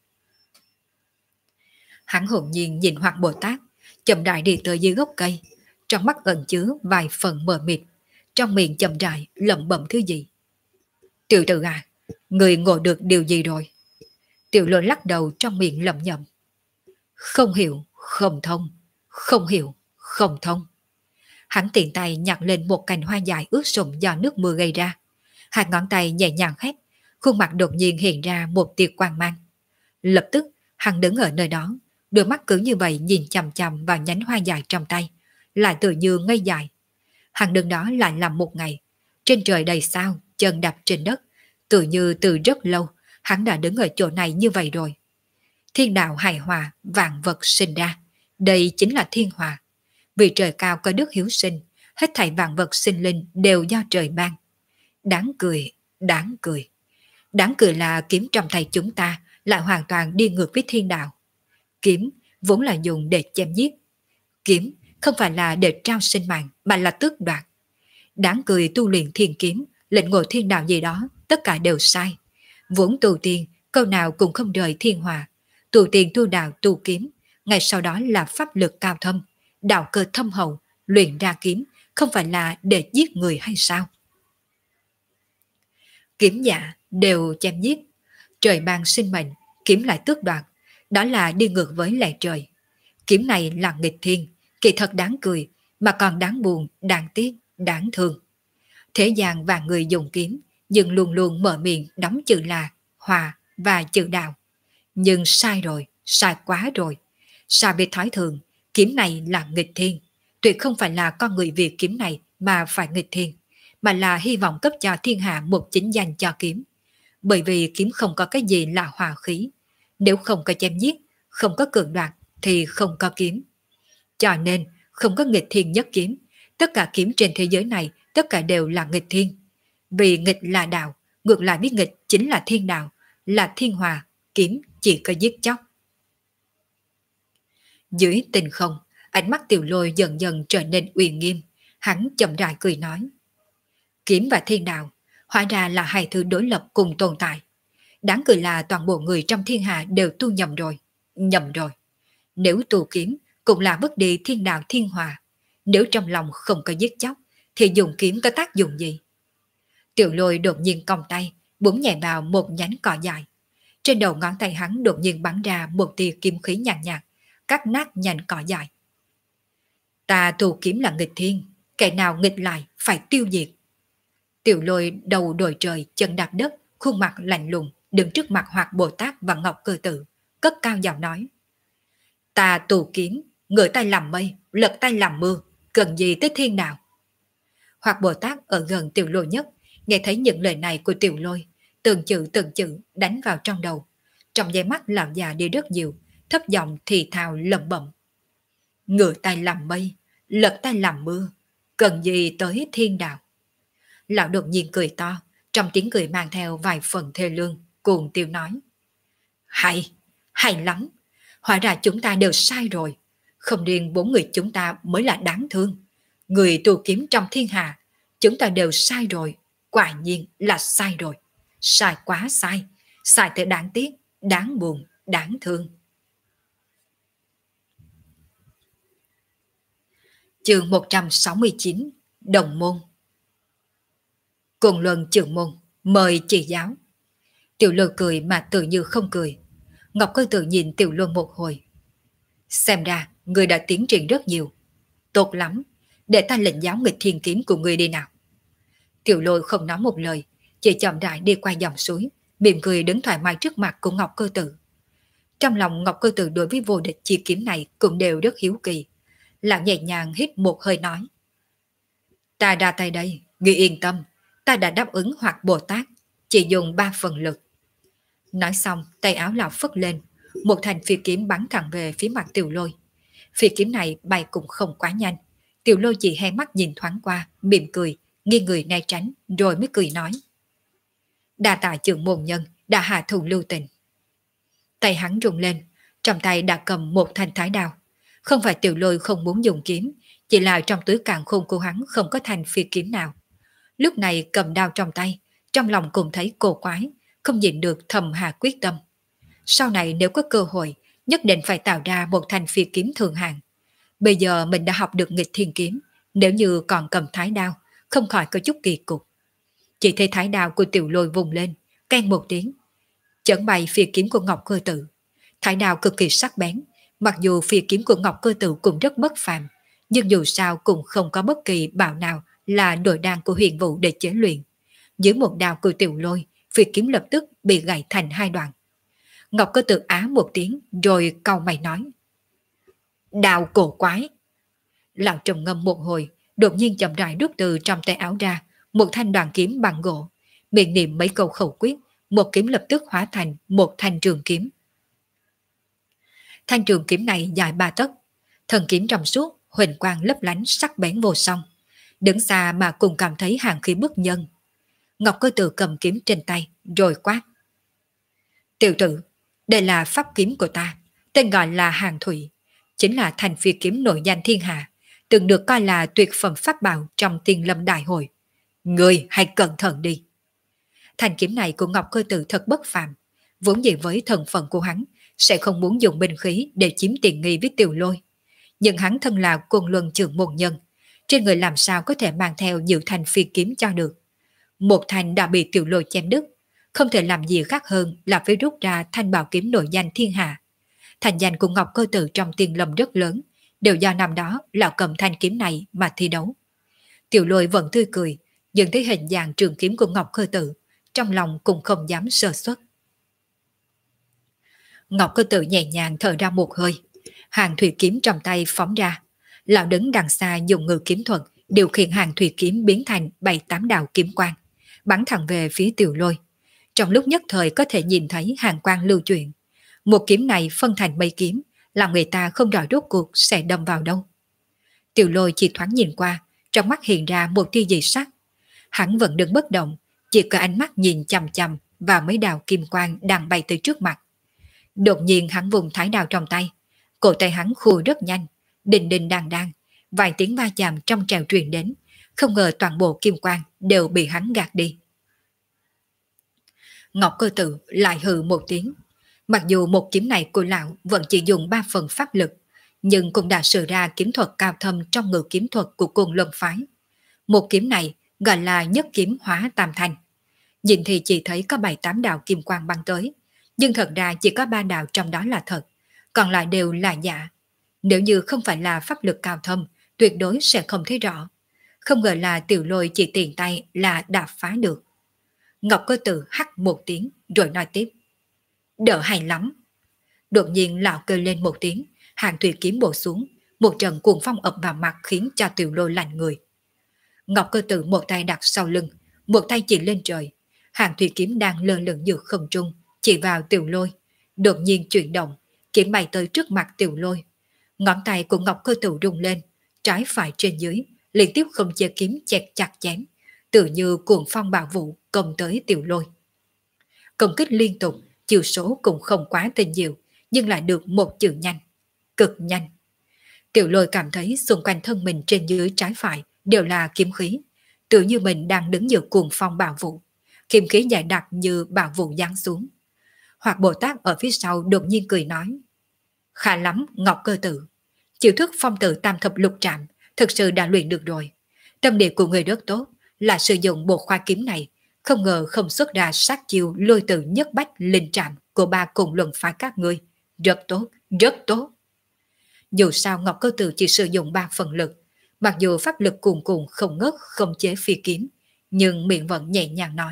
Hắn hồn nhiên nhìn Hoặc Bồ Tát, chậm rãi đi tới dưới gốc cây, trong mắt ẩn chứa vài phần mờ mịt, trong miệng chậm rãi lẩm bẩm thứ gì. Tiểu tử à, người ngộ được điều gì rồi? Tiểu Lôi lắc đầu trong miệng lẩm nhẩm. Không hiểu, không thông, không hiểu, không thông. Hắn tiện tay nhặt lên một cành hoa dài ướt sũng do nước mưa gây ra. Hai ngón tay nhẹ nhàng khép, khuôn mặt đột nhiên hiện ra một tia quang mang. Lập tức, hắn đứng ở nơi đó, đôi mắt cứ như vậy nhìn chằm chằm vào nhánh hoa dài trong tay, lại tự như ngây dại. Hắn đứng đó lại làm một ngày, trên trời đầy sao, chân đạp trên đất, tự như từ rất lâu, hắn đã đứng ở chỗ này như vậy rồi. Thiên đạo hài hòa, vạn vật sinh ra, đây chính là thiên hòa. Vì trời cao có đức hiếu sinh, hết thảy vạn vật sinh linh đều do trời ban. Đáng cười, đáng cười. Đáng cười là kiếm trong tay chúng ta lại hoàn toàn đi ngược với thiên đạo. Kiếm vốn là dùng để chém giết. Kiếm không phải là để trao sinh mạng mà là tước đoạt. Đáng cười tu luyện thiên kiếm, lệnh ngộ thiên đạo gì đó, tất cả đều sai. Vốn tu tiên, câu nào cũng không rời thiên hòa. Tu tiên tu đạo tu kiếm, ngay sau đó là pháp lực cao thâm, đạo cơ thâm hậu, luyện ra kiếm, không phải là để giết người hay sao? Kiếm giả đều chém giết, trời ban sinh mệnh, kiếm lại tước đoạt, đó là đi ngược với lẽ trời. Kiếm này là nghịch thiên, kỳ thật đáng cười, mà còn đáng buồn, đáng tiếc, đáng thương. Thế gian và người dùng kiếm, nhưng luôn luôn mở miệng đóng chữ là hòa và chữ đạo. Nhưng sai rồi, sai quá rồi. Sao biết thói thường, kiếm này là nghịch thiên. Tuyệt không phải là con người vì kiếm này mà phải nghịch thiên, mà là hy vọng cấp cho thiên hạ một chính danh cho kiếm. Bởi vì kiếm không có cái gì là hòa khí. Nếu không có chém giết, không có cường đoạt, thì không có kiếm. Cho nên, không có nghịch thiên nhất kiếm. Tất cả kiếm trên thế giới này, tất cả đều là nghịch thiên. Vì nghịch là đạo, ngược lại với nghịch chính là thiên đạo, là thiên hòa, kiếm chỉ có giết chóc. Dưới tinh không, ánh mắt Tiểu Lôi dần dần trở nên uy nghiêm, hắn chậm rãi cười nói. Kiếm và thiên đạo, hóa ra là hai thứ đối lập cùng tồn tại. Đáng cười là toàn bộ người trong thiên hạ đều tu nhầm rồi. Nhầm rồi. Nếu tu kiếm cũng là mất đi thiên đạo thiên hòa. Nếu trong lòng không có giết chóc, thì dùng kiếm có tác dụng gì? Tiểu Lôi đột nhiên cong tay, búng nhẹ vào một nhánh cỏ dài. Trên đầu ngón tay hắn đột nhiên bắn ra một tia kim khí nhàn nhạt, cắt nát nhánh cỏ dài. Ta tù kiếm là nghịch thiên, kẻ nào nghịch lại phải tiêu diệt. Tiểu Lôi đầu đội trời, chân đạp đất, khuôn mặt lạnh lùng, đứng trước mặt Hoạt Bồ Tát và Ngọc Cơ Tự, cất cao giọng nói: Ta tù kiếm, ngửa tay làm mây, lật tay làm mưa, cần gì tới thiên đạo? Hoạt Bồ Tát ở gần Tiểu Lôi nhất, nghe thấy những lời này của Tiểu Lôi, từng chữ đánh vào trong đầu. Trong giây mắt lão già đi rất nhiều, thấp giọng thì thào lẩm bẩm: Ngửa tay làm mây, lật tay làm mưa, cần gì tới thiên đạo? Lão đột nhiên cười to, trong tiếng cười mang theo vài phần thê lương, cuồng tiêu nói: Hay, hay lắm, hóa ra chúng ta đều sai rồi. Không riêng bốn người chúng ta mới là đáng thương, người tu kiếm trong thiên hạ, chúng ta đều sai rồi, quả nhiên là sai rồi. Sai quá sai, sai tới đáng tiếc, đáng buồn, đáng thương. Chương 169: Đồng môn. Cùng luận trưởng môn, mời chỉ giáo. Tiểu Lôi cười mà tự như không cười. Ngọc Cơ Tự nhìn Tiểu Lôi một hồi. Xem ra, người đã tiến triển rất nhiều. Tốt lắm, để ta lệnh giáo nghịch thiên kiếm của người đi nào. Tiểu Lôi không nói một lời, chỉ chậm rãi đi qua dòng suối, mỉm cười đứng thoải mái trước mặt của Ngọc Cơ Tự. Trong lòng Ngọc Cơ Tự đối với vô địch chi kiếm này cũng đều rất hiếu kỳ. Lão nhẹ nhàng hít một hơi nói: Ta ra tay đây, ngươi yên tâm, ta đã đáp ứng Hoạt Bồ Tát, chỉ dùng 3 phần lực. Nói xong, tay áo lão phất lên, một thanh phi kiếm bắn thẳng về phía mặt Tiểu Lôi. Phi kiếm này bay cũng không quá nhanh. Tiểu Lôi chỉ hai mắt nhìn thoáng qua, mỉm cười, nghiêng người né tránh, rồi mới cười nói: Đa tạ trưởng môn nhân đã hạ thủ lưu tình. Tay hắn rung lên, trong tay đã cầm một thanh thái đao. Không phải Tiểu Lôi không muốn dùng kiếm, chỉ là trong túi càn khôn của hắn không có thanh phi kiếm nào. Lúc này cầm đao trong tay, trong lòng cũng thấy cổ quái, không nhịn được thầm hạ quyết tâm. Sau này nếu có cơ hội, nhất định phải tạo ra một thanh phi kiếm thượng hạng. Bây giờ mình đã học được nghịch thiên kiếm, nếu như còn cầm thái đao, không khỏi có chút kỳ cục. Chỉ thấy thái đao của Tiểu Lôi vùng lên, keng một tiếng, chấn bay phi kiếm của Ngọc Cơ Tự. Thái đao cực kỳ sắc bén, mặc dù phi kiếm của Ngọc Cơ Tự cũng rất bất phàm, nhưng dù sao cũng không có bất kỳ bảo nào là nội đan của huyền vũ để chế luyện. Dưới một đao của Tiểu Lôi, phi kiếm lập tức bị gãy thành 2 đoạn. Ngọc Cơ Tự á một tiếng rồi cau mày nói: Đao cổ quái. Lão trầm ngâm một hồi, đột nhiên chậm rãi rút từ trong tay áo ra một thanh đoàn kiếm bằng gỗ, miệng niệm mấy câu khẩu quyết, một kiếm lập tức hóa thành một thanh trường kiếm. Thanh trường kiếm này dài 3 tấc, thân kiếm trong suốt, huỳnh quang lấp lánh sắc bén vô song. Đứng xa mà cùng cảm thấy hàng khí bức nhân. Ngọc Cơ Tự cầm kiếm trên tay rồi quát: Tiểu tử, đây là pháp kiếm của ta, tên gọi là Hàng Thủy, chính là thanh phi kiếm nổi danh thiên hạ, từng được coi là tuyệt phẩm pháp bảo trong Tiên Lâm Đại Hội. Ngươi hãy cẩn thận đi. Thanh kiếm này của Ngọc Cơ Tự thật bất phàm, vốn dĩ với thân phận của hắn sẽ không muốn dùng binh khí để chiếm tiện nghi với Tiểu Lôi. Nhưng hắn thân là Côn Luân trưởng môn nhân, trên người làm sao có thể mang theo nhiều thanh phi kiếm cho được. Một thanh đã bị Tiểu Lôi chém đứt, không thể làm gì khác hơn là phải rút ra thanh bảo kiếm nổi danh thiên hạ. Thành danh của Ngọc Cơ Tự trong Tiên Lâm rất lớn, đều do năm đó lão cầm thanh kiếm này mà thi đấu. Tiểu Lôi vẫn tươi cười, nhưng thấy hình dạng trường kiếm của Ngọc Cơ Tự, trong lòng cũng không dám sơ suất. Ngọc Cơ Tự nhẹ nhàng thở ra một hơi, Hàng thủy kiếm trong tay phóng ra. Lão đứng đằng xa dùng ngự kiếm thuật điều khiển hàng thủy kiếm biến thành 7-8 đạo kiếm quang, bắn thẳng về phía Tiểu Lôi. Trong lúc nhất thời có thể nhìn thấy hàng quang lưu chuyển. Một kiếm này phân thành mấy kiếm, làm người ta không rõ rốt cuộc sẽ đâm vào đâu. Tiểu Lôi chỉ thoáng nhìn qua, trong mắt hiện ra một tia dị sắc. Hắn vẫn đứng bất động, chỉ có ánh mắt nhìn chằm chằm vào mấy đạo kim quang đang bay tới trước mặt. Đột nhiên hắn vùng thái đao trong tay, cổ tay hắn khua rất nhanh, đình đình đàng đàng, vài tiếng va chạm trong trèo truyền đến, không ngờ toàn bộ kim quang đều bị hắn gạt đi. Ngọc Cơ Tự lại hừ một tiếng. Mặc dù một kiếm này của lão vẫn chỉ dùng 3 phần pháp lực, nhưng cũng đã sử ra kiếm thuật cao thâm trong ngự kiếm thuật của Côn Luân phái. Một kiếm này gọi là nhất kiếm hóa tam thanh. Nhìn thì chỉ thấy có 7-8 đạo kim quang băng tới, nhưng thật ra chỉ có 3 đạo trong đó là thật, còn lại đều là giả. Nếu như không phải là pháp lực cao thâm, tuyệt đối sẽ không thấy rõ. Không ngờ là Tiểu Lôi chỉ tiền tay là đã phá được. Ngọc Cơ Tử hắt một tiếng rồi nói tiếp. Đỡ hay lắm. Đột nhiên lão kêu lên một tiếng, hàng thủy kiếm bổ xuống, một trận cuồng phong ập vào mặt khiến cho Tiểu Lôi lạnh người. Ngọc Cơ Tử một tay đặt sau lưng, một tay chỉ lên trời. Hàng thủy kiếm đang lơ lửng giữa không trung, chỉ vào Tiểu Lôi. Đột nhiên chuyển động, kiếm bay tới trước mặt Tiểu Lôi. Ngón tay của Ngọc Cơ Tử rung lên, trái phải trên dưới, liên tiếp không chế kiếm chẹt chặt chém, tự như cuồng phong bạo vũ công tới Tiểu Lôi. Công kích liên tục, chiều số cũng không quá tinh diệu, nhưng lại được một chữ nhanh, cực nhanh. Tiểu Lôi cảm thấy xung quanh thân mình trên dưới trái phải đều là kiếm khí, tự như mình đang đứng giữa cuồng phong bạo vũ, kiếm khí dày đặc như bạo vũ giáng xuống. Hoặc Bồ Tát ở phía sau đột nhiên cười nói, khá lắm Ngọc Cơ Tử, chiêu thức phong tự tam thập lục trạm thực sự đã luyện được rồi. Tâm địa của người rất tốt, là sử dụng bộ khoa kiếm này, không ngờ không xuất ra sát chiêu lôi từ nhất bách linh trạm của ba cùng luận phái các ngươi. Rất tốt, rất tốt. Dù sao Ngọc Cơ Tử chỉ sử dụng 3 phần lực, mặc dù pháp lực cuồn cuộn không ngớt không chế phi kiếm, nhưng miệng vẫn nhẹ nhàng nói.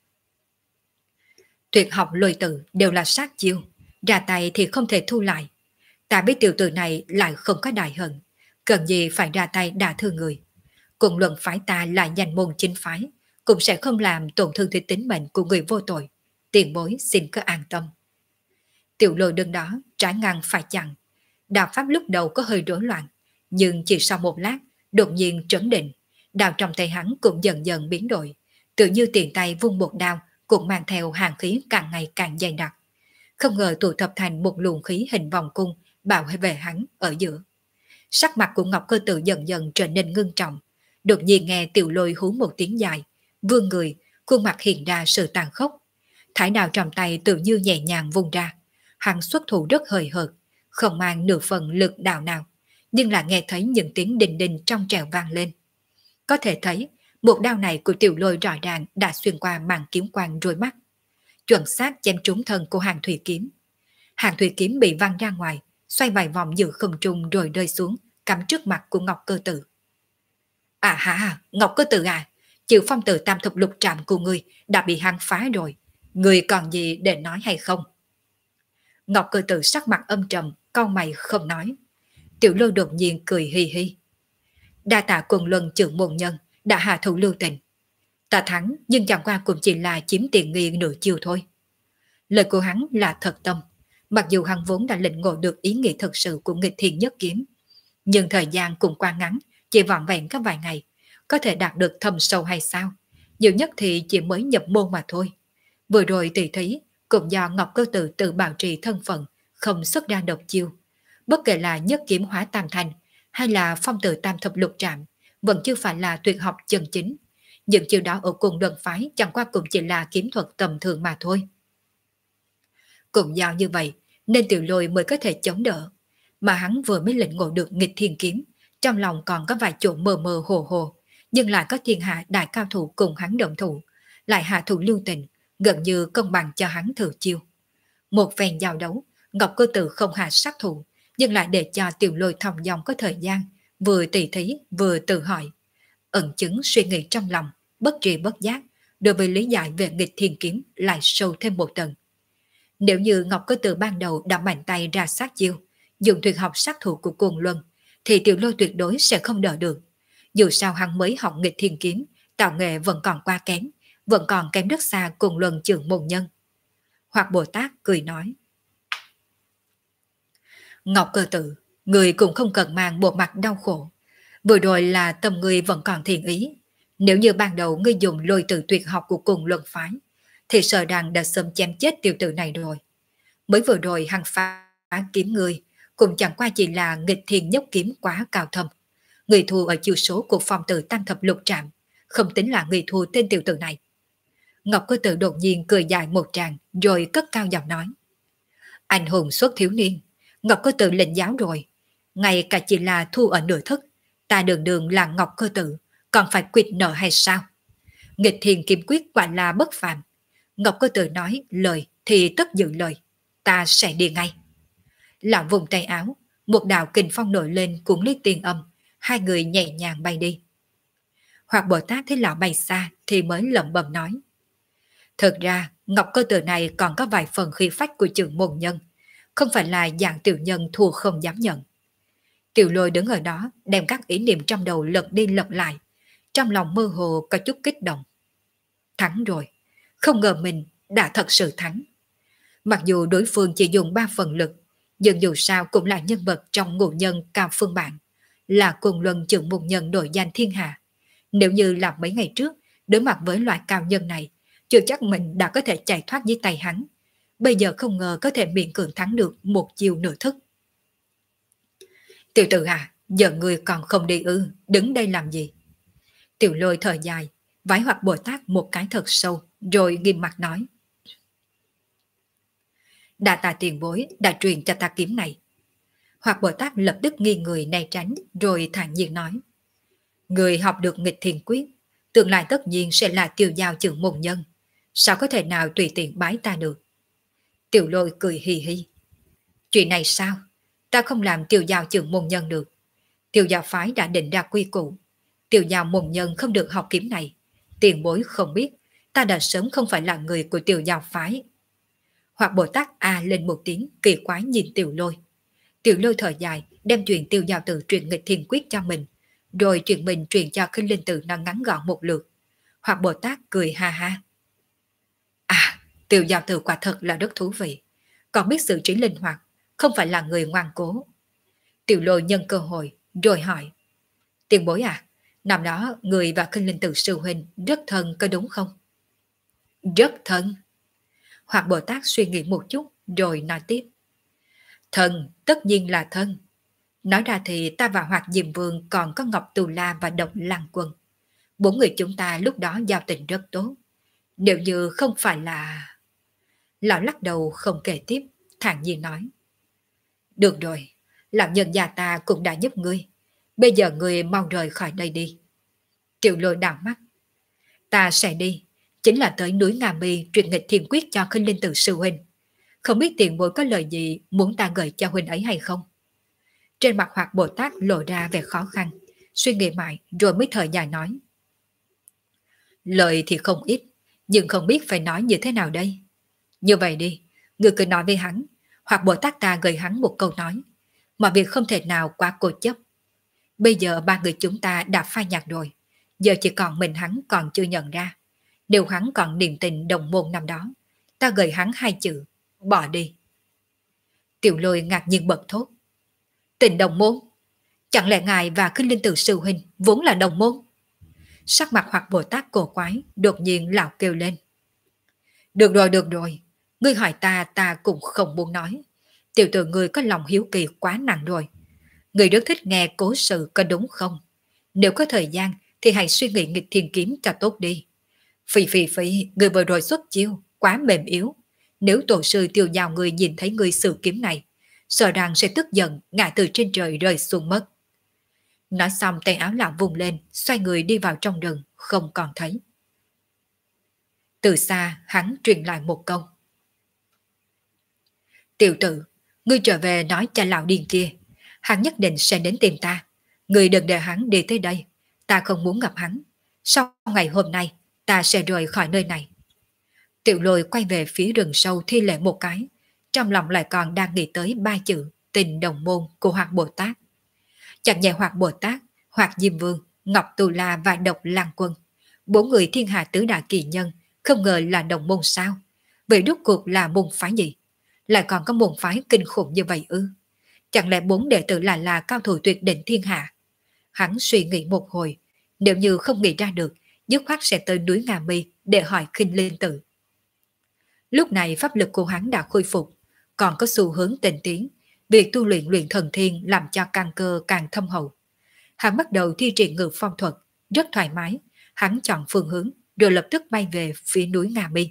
Tuyệt học lôi tử đều là sát chiêu, ra tay thì không thể thu lại. Ta biết tiểu tử này lại không có đại hận, cần gì phải ra tay đả thương người. Cùng luận phái ta là danh môn chính phái, cũng sẽ không làm tổn thương tới tính mệnh của người vô tội. Tiền bối xin cứ an tâm. Tiểu Lôi đứng đó, trái ngang phải chặn. Đạo pháp lúc đầu có hơi rối loạn, nhưng chỉ sau một lát, đột nhiên trấn định. Đao trong tay hắn cũng dần dần biến đổi, tự như tiền tay vung một đao cũng mang theo hàng khí càng ngày càng dày đặc. Không ngờ tụ tập thành một luồng khí hình vòng cung bảo về hắn ở giữa. Sắc mặt của Ngọc Cơ Tử dần dần trở nên ngưng trọng. Đột nhiên nghe Tiểu Lôi hú một tiếng dài, vươn người, khuôn mặt hiện ra sự tàn khốc. Thái đao trong tay tự như nhẹ nhàng vung ra. Hắn xuất thủ rất hời hợt, không mang nửa phần lực đạo nào, nhưng là nghe thấy những tiếng đình đình trong trẻo vang lên. Có thể thấy, một đao này của Tiểu Lôi rõ ràng đã xuyên qua màn kiếm quang đôi mắt, chuẩn xác chém trúng thân của hàng thủy kiếm. Hàng thủy kiếm bị văng ra ngoài, xoay vài vòng giữa không trung rồi rơi xuống, cắm trước mặt của Ngọc Cơ Tử. À hả, Ngọc Cơ Tử à, chịu phong tử tam thập lục trạm của ngươi đã bị hắn phá rồi, ngươi còn gì để nói hay không? Ngọc Cơ Tử sắc mặt âm trầm, cau mày không nói. Tiểu Lôi đột nhiên cười hi hi. Đa tạ Quần Luân trưởng môn nhân đã hạ thủ lưu tình. Ta thắng nhưng chẳng qua cũng chỉ là chiếm tiện nghi nửa chiều thôi. Lời của hắn là thật tâm, mặc dù hắn vốn đã lĩnh ngộ được ý nghĩa thật sự của nghịch thiên nhất kiếm, nhưng thời gian cũng quá ngắn, chỉ vỏn vẹn có vài ngày, có thể đạt được thâm sâu hay sao? Nhiều nhất thì chỉ mới nhập môn mà thôi. Vừa rồi tỷ thí cũng do Ngọc Cơ Tử tự bảo trì thân phận, không xuất ra độc chiêu. Bất kể là nhất kiếm hóa tam thành hay là phong tự tam thập lục trạm, vẫn chưa phải là tuyệt học chân chính. Những chiêu đó ở cùng đơn phái chẳng qua cũng chỉ là kiếm thuật tầm thường mà thôi. Cũng do như vậy nên Tiểu Lôi mới có thể chống đỡ, mà hắn vừa mới lĩnh ngộ được nghịch thiên kiếm, trong lòng còn có vài chỗ mờ mờ hồ hồ, nhưng lại có thiên hạ đại cao thủ cùng hắn động thủ, lại hạ thủ lưu tình, gần như công bằng cho hắn thử chiêu. Một phen giao đấu, Ngọc Cơ Tử không hạ sát thủ, nhưng lại để cho Tiểu Lôi thong dong có thời gian, vừa tỉ thí vừa tự hỏi, ẩn chứng suy nghĩ trong lòng, bất tri bất giác, đối với lý giải về nghịch thiên kiếm lại sâu thêm một tầng. Nếu như Ngọc Cơ Tử ban đầu đã mạnh tay ra sát chiêu, dùng tuyệt học sát thủ của Cuồng Luân, thì Tiểu Lôi tuyệt đối sẽ không đỡ được. Dù sao hắn mới học nghịch thiên kiếm, tạo nghệ vẫn còn quá kém, vẫn còn kém rất xa Cuồng Luân trưởng môn nhân. Hoặc Bồ Tát cười nói, Ngọc Cơ Tử, người cũng không cần mang bộ mặt đau khổ. Vừa rồi là tâm người vẫn còn thiện ý. Nếu như ban đầu ngươi dùng lôi từ tuyệt học của Cuồng Luân phái, thì sợ rằng đã sớm chém chết tiểu tử này rồi. Mới vừa rồi hắn phá kiếm ngươi, cũng chẳng qua chỉ là nghịch thiên nhốc kiếm quá cao thâm. Người thua ở chiêu số của phong tử tam thập lục trạm, không tính là người thua tên tiểu tử này. Ngọc Cơ Tử đột nhiên cười dài một tràng, rồi cất cao giọng nói, anh hùng xuất thiếu niên, Ngọc Cơ Tử lệnh giáo rồi. Ngay cả chỉ là thua ở nửa thức, ta đường đường là Ngọc Cơ Tử, còn phải quyệt nợ hay sao? Nghịch thiên kiếm quyết quả là bất phàm. Ngọc Cơ Tử nói lời thì tất giữ lời. Ta sẽ đi ngay. Lão vùng tay áo, một đạo kình phong nổi lên cuốn lấy tiên âm, hai người nhẹ nhàng bay đi. Hoặc Bồ Tát thấy lão bay xa thì mới lẩm bẩm nói. Thực ra, Ngọc Cơ Tử này còn có vài phần khí phách của trưởng môn nhân, không phải là dạng tiểu nhân thua không dám nhận. Tiểu Lôi đứng ở đó đem các ý niệm trong đầu lật đi lật lại, trong lòng mơ hồ có chút kích động. Thắng rồi, không ngờ mình đã thật sự thắng. Mặc dù đối phương chỉ dùng 3 phần lực, nhưng dù sao cũng là nhân vật trong ngũ nhân cao phương bản, là cùng luân trưởng môn nhân nổi danh thiên hạ. Nếu như là mấy ngày trước, đối mặt với loại cao nhân này, chưa chắc mình đã có thể chạy thoát dưới tay hắn. Bây giờ không ngờ có thể miễn cưỡng thắng được một chiều nửa thức. Tiểu tử à, giờ người còn không đi ư, đứng đây làm gì? Tiểu Lôi thở dài, vái Hoặc Bồ Tát một cái thật sâu, rồi nghiêm mặt nói. Đa tạ tiền bối đã truyền cho ta kiếm này. Hoặc Bồ Tát lập tức nghiêng người né tránh, rồi thản nhiên nói. Người học được nghịch thiền quyết, tương lai tất nhiên sẽ là tiêu giao trưởng môn nhân. Sao có thể nào tùy tiện bái ta được? Tiểu Lôi cười hì hì. Chuyện này sao? Ta không làm tiêu giao trưởng môn nhân được. Tiêu giao phái đã định ra quy củ. Tiêu giao môn nhân không được học kiếm này. Tiền bối không biết, ta đã sớm không phải là người của tiêu giao phái. Hoặc Bồ Tát lên một tiếng kỳ quái nhìn Tiểu Lôi. Tiểu Lôi thở dài, đem chuyện tiêu giao tử truyền nghịch thiên quyết cho mình, rồi chuyện mình truyền cho Khinh Linh Tử nó ngắn gọn một lượt. Hoặc Bồ Tát cười ha ha. Tiêu giao tử quả thật là rất thú vị, còn biết xử trí linh hoạt, không phải là người ngoan cố. Tiểu Lôi nhân cơ hội, rồi hỏi. Tiền bối à, năm đó người và Khinh Linh Tử sư huynh rất thân có đúng không? Rất thân. Hoặc Bồ Tát suy nghĩ một chút, rồi nói tiếp. Thân, tất nhiên là thân. Nói ra thì ta và Hoạt Diệm Vương còn có Ngọc Tù La và Độc Lăng Quân. 4 người chúng ta lúc đó giao tình rất tốt. Nếu như không phải là... Lão lắc đầu không kể tiếp, thản nhiên nói. Được rồi, lão nhân già ta cũng đã giúp ngươi. Bây giờ ngươi mau rời khỏi đây đi. Tiểu Lôi đảo mắt. Ta sẽ đi, chính là tới núi Nga Mi truyền nghịch thiên quyết cho Khinh Linh Tử sư huynh. Không biết tiền bối có lời gì muốn ta gửi cho huynh ấy hay không? Trên mặt Hoặc Bồ Tát lộ ra vẻ khó khăn, suy nghĩ mãi rồi mới thở dài nói. Lời thì không ít, nhưng không biết phải nói như thế nào đây. Như vậy đi, người cứ nói với hắn, Hoặc Bồ Tát ta gửi hắn một câu nói, mà việc không thể nào quá cố chấp. Bây giờ 3 người chúng ta đã phai nhạt rồi, giờ chỉ còn mình hắn còn chưa nhận ra. Nếu hắn còn niềm tình đồng môn năm đó, ta gửi hắn 2 chữ, bỏ đi. Tiểu Lôi ngạc nhiên bật thốt. Tình đồng môn? Chẳng lẽ ngài và Khinh Linh Tử sư huynh vốn là đồng môn? Sắc mặt Hoặc Bồ Tát cổ quái, đột nhiên lão kêu lên. Được rồi, ngươi hỏi ta cũng không muốn nói. Tiểu tử ngươi có lòng hiếu kỳ quá nặng rồi. Ngươi rất thích nghe cố sự có đúng không? Nếu có thời gian thì hãy suy nghĩ nghịch thiên kiếm cho tốt đi. Phì, ngươi vừa rồi xuất chiêu, quá mềm yếu. Nếu tổ sư tiêu giao ngươi nhìn thấy ngươi sử kiếm này, sợ rằng sẽ tức giận ngã từ trên trời rơi xuống mất. Nói xong tay áo lão vùng lên, xoay người đi vào trong rừng, không còn thấy. Từ xa hắn truyền lại một câu. Tiểu tử, ngươi trở về nói cho lão điên kia, hắn nhất định sẽ đến tìm ta. Ngươi đừng để hắn đi tới đây, ta không muốn gặp hắn. Sau ngày hôm nay, ta sẽ rời khỏi nơi này. Tiểu Lôi quay về phía rừng sâu thi lễ một cái, trong lòng lại còn đang nghĩ tới 3 chữ tình đồng môn của Hoặc Bồ Tát. Chẳng nhẹ Hoặc Bồ Tát, Hoặc Diêm Vương, Ngọc Tù La và Độc Lăng Quân, 4 người thiên hạ tứ đại kỳ nhân, không ngờ là đồng môn sao? Vậy rốt cuộc là môn phái gì? Lại còn có môn phái kinh khủng như vậy ư? Chẳng lẽ 4 đệ tử là cao thủ tuyệt đỉnh thiên hạ? Hắn suy nghĩ một hồi, nếu như không nghĩ ra được, dứt khoát sẽ tới núi Nga Mi để hỏi Khinh Linh Tử. Lúc này pháp lực của hắn đã khôi phục, còn có xu hướng tinh tiến, việc tu luyện luyện thần thiên làm cho căn cơ càng thâm hậu. Hắn bắt đầu thi triển ngự phong thuật, rất thoải mái, hắn chọn phương hướng rồi lập tức bay về phía núi Nga Mi.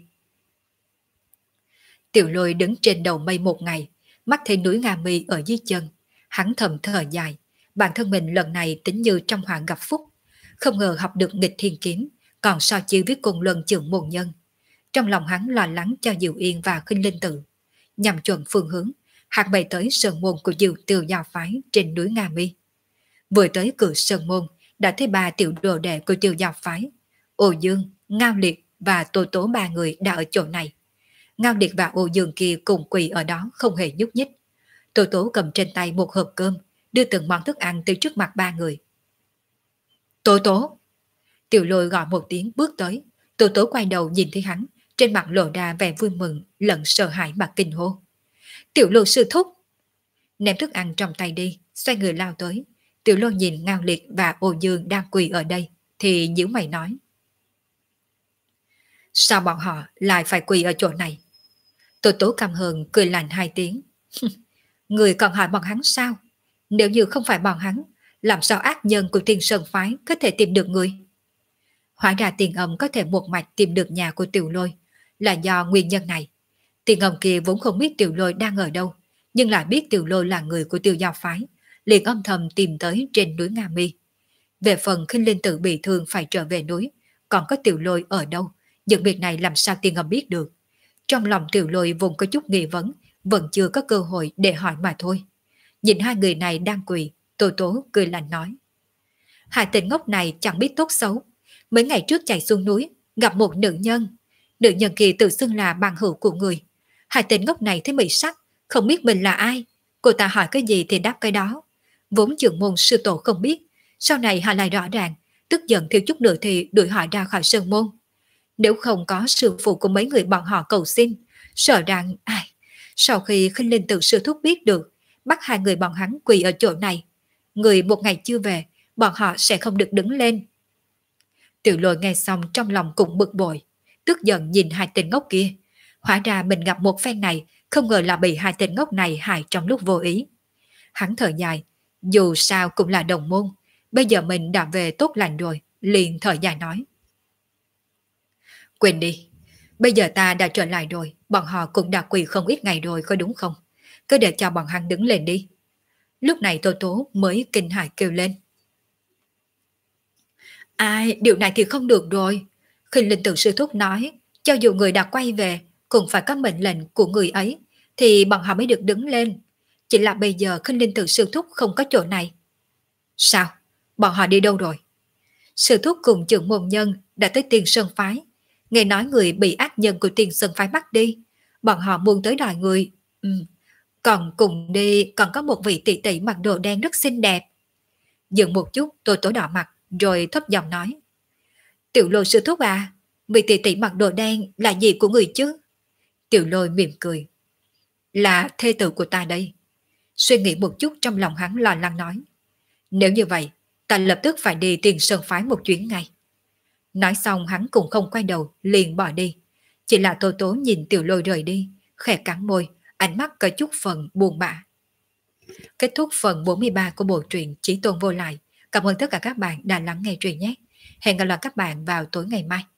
Tiểu Lôi đứng trên đầu mây một ngày, mắt thấy núi Nga Mi ở dưới chân, hắn thầm thở dài, bản thân mình lần này tính như trong họa gặp phúc, không ngờ học được nghịch thiên kiếm, còn so chiêu với cùng luân trưởng môn nhân. Trong lòng hắn lo lắng cho Diệu Yên và Khinh Linh Tự. Nhằm chuẩn phương hướng, hắn bay tới sơn môn của Diệu Tiêu Giao Phái trên núi Nga Mi. Vừa tới cửa sơn môn, đã thấy ba tiểu đồ đệ của Tiêu Giao Phái. Ô Dương, Ngao Liệt và Tô Tố ba người đã ở chỗ này. Ngao Liệt và Ô Dương kia cùng quỳ ở đó không hề nhúc nhích. Tô Tố cầm trên tay một hộp cơm, đưa từng món thức ăn tới trước mặt ba người. Tô Tố! Tiểu Lôi gọi một tiếng bước tới. Tô Tố quay đầu nhìn thấy hắn, trên mặt lộ ra vẻ vui mừng lẫn sợ hãi mà kinh hô. Tiểu Lôi sư thúc! Ném thức ăn trong tay đi, xoay người lao tới. Tiểu Lôi nhìn Ngao Liệt và Ô Dương đang quỳ ở đây, thì nhíu mày nói. Sao bọn họ lại phải quỳ ở chỗ này? Tô Tố căm hờn cười lạnh hai tiếng. Người còn hỏi bọn hắn sao? Nếu như không phải bọn hắn, làm sao ác nhân của Thiên Sơn Phái có thể tìm được người? Hóa ra Tiền Âm có thể một mạch tìm được nhà của Tiểu Lôi là do nguyên nhân này. Tiền Âm kia vốn không biết Tiểu Lôi đang ở đâu, nhưng lại biết Tiểu Lôi là người của Tiêu Giao Phái, liền âm thầm tìm tới trên núi Nga Mi. Về phần Khinh Linh Tự bị thương phải trở về núi, còn có Tiểu Lôi ở đâu, những việc này làm sao Tiền Âm biết được? Trong lòng Tiểu Lôi vùng có chút nghi vấn, vẫn chưa có cơ hội để hỏi mà thôi. Nhìn hai người này đang quỳ, Tô Tố cười lạnh nói. Hai tên ngốc này chẳng biết tốt xấu. Mấy ngày trước chạy xuống núi, gặp một nữ nhân. Nữ nhân kia tự xưng là bằng hữu của người. Hai tên ngốc này thấy mị sắc, không biết mình là ai. Cô ta hỏi cái gì thì đáp cái đó. Vốn trưởng môn sư tổ không biết, sau này họ lại rõ ràng, tức giận thiếu chút nữa thì đuổi họ ra khỏi sơn môn. Nếu không có sư phụ của mấy người bọn họ cầu xin, sợ rằng sau khi Khinh Linh Tự sư thúc biết được, bắt hai người bọn hắn quỳ ở chỗ này, người một ngày chưa về, bọn họ sẽ không được đứng lên. Tiểu Lôi nghe xong trong lòng cũng bực bội, tức giận nhìn hai tên ngốc kia. Hóa ra mình gặp một phen này, không ngờ là bị hai tên ngốc này hại trong lúc vô ý. Hắn thở dài, dù sao cũng là đồng môn, bây giờ mình đã về tốt lành rồi, liền thở dài nói. Quên đi, bây giờ ta đã trở lại rồi, bọn họ cũng đã quỳ không ít ngày rồi có đúng không? Cứ để cho bọn hắn đứng lên đi. Lúc này Tô Tố mới kinh hãi kêu lên. Ai, điều này thì không được rồi. Khinh Linh Tự sư thúc nói, cho dù người đã quay về, cũng phải có mệnh lệnh của người ấy, thì bọn họ mới được đứng lên. Chỉ là bây giờ Khinh Linh Tự sư thúc không có chỗ này. Sao? Bọn họ đi đâu rồi? Sư thúc cùng trưởng môn nhân đã tới Tiền Sơn Phái. Nghe nói người bị ác nhân của Tiền Sơn Phái bắt đi. Bọn họ muốn tới đòi người. Còn cùng đi còn có một vị tỷ tỷ mặc đồ đen rất xinh đẹp. Dừng một chút tôi tối đỏ mặt rồi thấp giọng nói. Tiểu Lôi sư thúc à, vị tỷ tỷ mặc đồ đen là gì của người chứ? Tiểu Lôi mỉm cười. Là thê tử của ta đây. Suy nghĩ một chút trong lòng hắn lo lắng nói. Nếu như vậy, ta lập tức phải đi Tiền Sơn Phái một chuyến ngay. Nói xong hắn cũng không quay đầu, liền bỏ đi. Chỉ là Tô Tố nhìn Tiểu Lôi rời đi, khẽ cắn môi, ánh mắt có chút phần buồn bã. Kết thúc phần 43 của bộ truyện Chí Tôn Vô Lại. Cảm ơn tất cả các bạn đã lắng nghe truyện nhé. Hẹn gặp lại các bạn vào tối ngày mai.